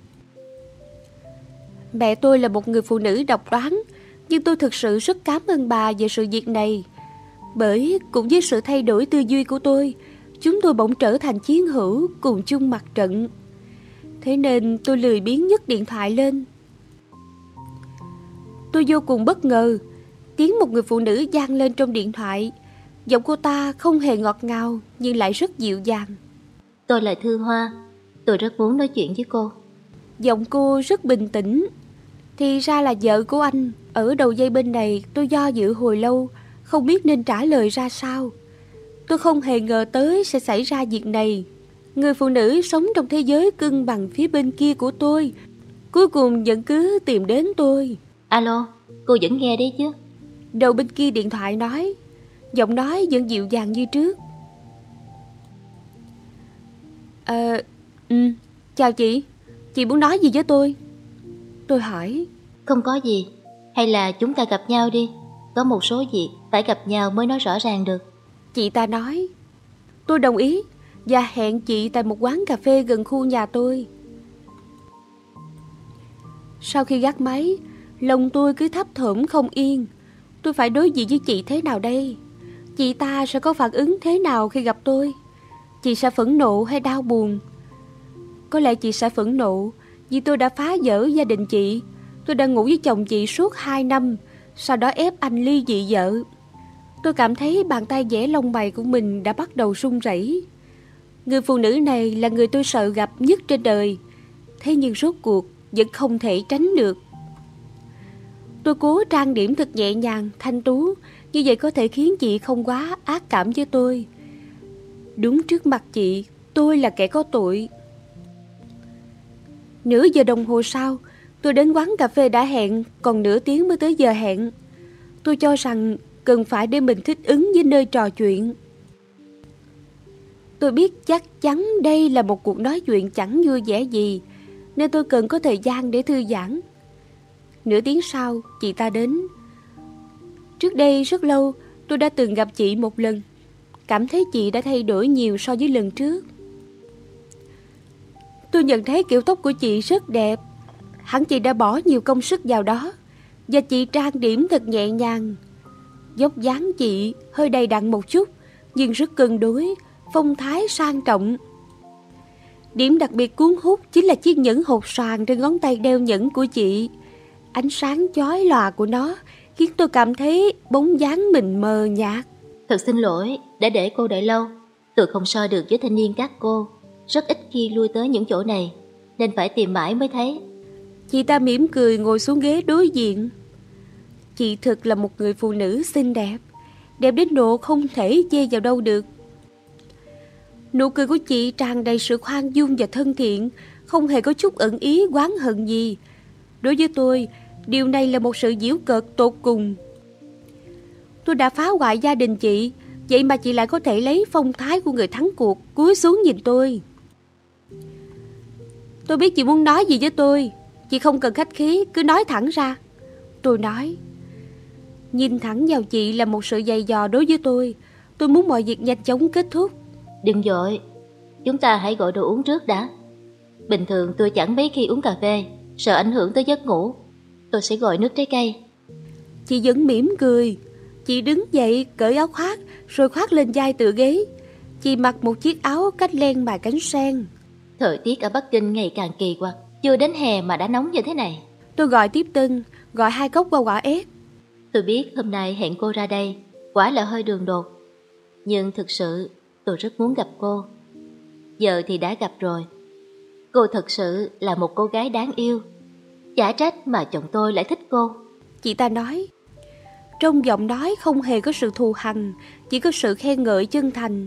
Mẹ tôi là một người phụ nữ độc đoán, nhưng tôi thực sự rất cảm ơn bà về sự việc này. Bởi cùng với sự thay đổi tư duy của tôi, chúng tôi bỗng trở thành chiến hữu cùng chung mặt trận. Thế nên tôi lười biếng nhấc điện thoại lên. Tôi vô cùng bất ngờ, tiếng một người phụ nữ vang lên trong điện thoại. Giọng cô ta không hề ngọt ngào nhưng lại rất dịu dàng. Tôi là Thư Hoa, tôi rất muốn nói chuyện với cô. Giọng cô rất bình tĩnh. Thì ra là vợ của anh. Ở đầu dây bên này tôi do dự hồi lâu, không biết nên trả lời ra sao. Tôi không hề ngờ tới sẽ xảy ra việc này. Người phụ nữ sống trong thế giới cân bằng phía bên kia của tôi cuối cùng vẫn cứ tìm đến tôi. Alo, cô vẫn nghe đấy chứ? Đầu bên kia điện thoại nói, giọng nói vẫn dịu dàng như trước. Chào chị muốn nói gì với tôi? Tôi hỏi. Không có gì, hay là chúng ta gặp nhau đi. có một số việc phải gặp nhau mới nói rõ ràng được. Chị ta nói. Tôi đồng ý và hẹn chị tại một quán cà phê gần khu nhà tôi. Sau khi gác máy, lòng tôi cứ thấp thỏm không yên. Tôi phải đối diện với chị thế nào đây? Chị ta sẽ có phản ứng thế nào khi gặp tôi? Chị sẽ phẫn nộ hay đau buồn? Có lẽ chị sẽ phẫn nộ vì tôi đã phá vỡ gia đình chị. Tôi đã ngủ với chồng chị suốt 2 năm, sau đó ép anh ly dị vợ. Tôi cảm thấy bàn tay vẽ lông mày của mình đã bắt đầu run rẩy. Người phụ nữ này là người tôi sợ gặp nhất trên đời. Thế nhưng rốt cuộc vẫn không thể tránh được. Tôi cố trang điểm thật nhẹ nhàng, thanh tú, như vậy có thể khiến chị không quá ác cảm với tôi. Đúng trước mặt chị, tôi là kẻ có tội. Nửa giờ đồng hồ sau, tôi đến quán cà phê đã hẹn, còn nửa tiếng mới tới giờ hẹn. Tôi cho rằng cần phải để mình thích ứng với nơi trò chuyện. Tôi biết chắc chắn đây là một cuộc nói chuyện chẳng vui vẻ gì, nên tôi cần có thời gian để thư giãn. Nửa tiếng sau, chị ta đến. Trước đây rất lâu, tôi đã từng gặp chị một lần. Cảm thấy chị đã thay đổi nhiều so với lần trước. Tôi nhận thấy kiểu tóc của chị rất đẹp. Hẳn chị đã bỏ nhiều công sức vào đó. Và chị trang điểm thật nhẹ nhàng. Dốc dáng chị hơi đầy đặn một chút, nhưng rất cân đối, phong thái sang trọng. Điểm đặc biệt cuốn hút chính là chiếc nhẫn hột xoàn trên ngón tay đeo nhẫn của chị. Ánh sáng chói lòa của nó khiến tôi cảm thấy bóng dáng mình mờ nhạt. Thật xin lỗi đã để cô đợi lâu. Tôi không so được với thanh niên các cô, rất ít khi lui tới những chỗ này, nên phải tìm mãi mới thấy. Chị ta mỉm cười ngồi xuống ghế đối diện. Chị thực là một người phụ nữ xinh đẹp, đẹp đến độ không thể chê vào đâu được. Nụ cười của chị tràn đầy sự khoan dung và thân thiện, không hề có chút ẩn ý oán hận gì. Đối với tôi, điều này là một sự giễu cợt tột cùng. Tôi đã phá hoại gia đình chị, vậy mà chị lại có thể lấy phong thái của người thắng cuộc, cúi xuống nhìn tôi. Tôi biết chị muốn nói gì với tôi, chị không cần khách khí, cứ nói thẳng ra. Tôi nói. Nhìn thẳng vào chị là một sự dày dò đối với tôi muốn mọi việc nhanh chóng kết thúc. Đừng vội, chúng ta hãy gọi đồ uống trước đã. Bình thường tôi chẳng mấy khi uống cà phê, sợ ảnh hưởng tới giấc ngủ. Tôi sẽ gọi nước trái cây. Chị vẫn mỉm cười. Chị đứng dậy cởi áo khoác rồi khoác lên vai tựa ghế. Chị mặc một chiếc áo cách len mài cánh sen. Thời tiết ở Bắc Kinh ngày càng kỳ quặc, chưa đến hè mà đã nóng như thế này. Tôi gọi tiếp tân, gọi 2 cốc qua quả ép. Tôi biết hôm nay hẹn cô ra đây quả là hơi đường đột, nhưng thực sự tôi rất muốn gặp cô. Giờ thì đã gặp rồi. Cô thật sự là một cô gái đáng yêu. Chả trách mà chồng tôi lại thích cô. Chị ta nói. Trong giọng nói không hề có sự thù hằn, chỉ có sự khen ngợi chân thành.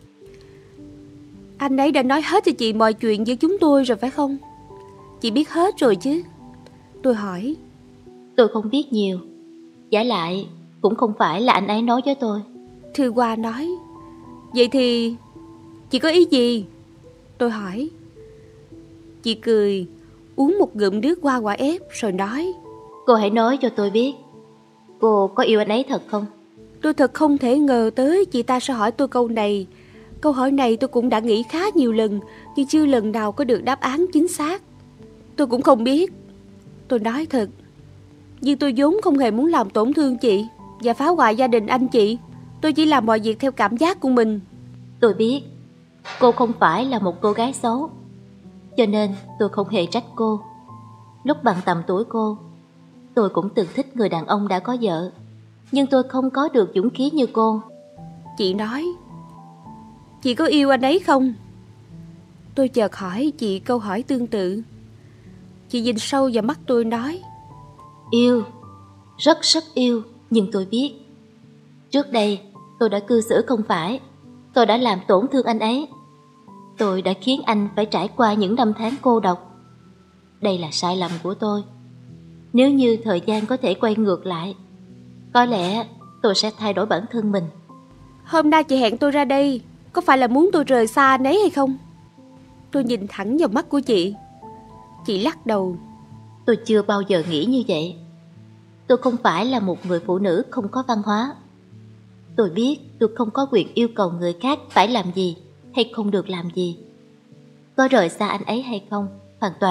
Anh ấy đã nói hết cho chị mọi chuyện với chúng tôi rồi phải không? Chị biết hết rồi chứ? Tôi hỏi. Tôi không biết nhiều. Giả lại cũng không phải là anh ấy nói với tôi. Thư Hoa nói. Vậy thì chị có ý gì? Tôi hỏi. Chị cười, uống một ngụm nước qua quả ép rồi nói. Cô hãy nói cho tôi biết, cô có yêu anh ấy thật không? Tôi thật không thể ngờ tới chị ta sẽ hỏi tôi câu này. Câu hỏi này tôi cũng đã nghĩ khá nhiều lần, nhưng chưa lần nào có được đáp án chính xác. Tôi cũng không biết. Tôi nói thật. Nhưng tôi vốn không hề muốn làm tổn thương chị và phá hoại gia đình anh chị. Tôi chỉ làm mọi việc theo cảm giác của mình. Tôi biết cô không phải là một cô gái xấu, cho nên tôi không hề trách cô. Lúc bằng tầm tuổi cô, tôi cũng từng thích người đàn ông đã có vợ, nhưng tôi không có được dũng khí như cô. Chị nói. Chị có yêu anh ấy không? Tôi chợt hỏi chị câu hỏi tương tự. Chị nhìn sâu vào mắt tôi nói. Yêu, rất yêu, nhưng tôi biết trước đây tôi đã cư xử không phải. Tôi đã làm tổn thương anh ấy. Tôi đã khiến anh phải trải qua những năm tháng cô độc. Đây là sai lầm của tôi. Nếu như thời gian có thể quay ngược lại, có lẽ tôi sẽ thay đổi bản thân mình. Hôm nay chị hẹn tôi ra đây, có phải là muốn tôi rời xa anh ấy hay không? Tôi nhìn thẳng vào mắt của chị. Chị lắc đầu. Tôi chưa bao giờ nghĩ như vậy. Tôi không phải là một người phụ nữ không có văn hóa. Tôi biết tôi không có quyền yêu cầu người khác phải làm gì hay không được làm gì. Có rời xa anh ấy hay không hoàn toàn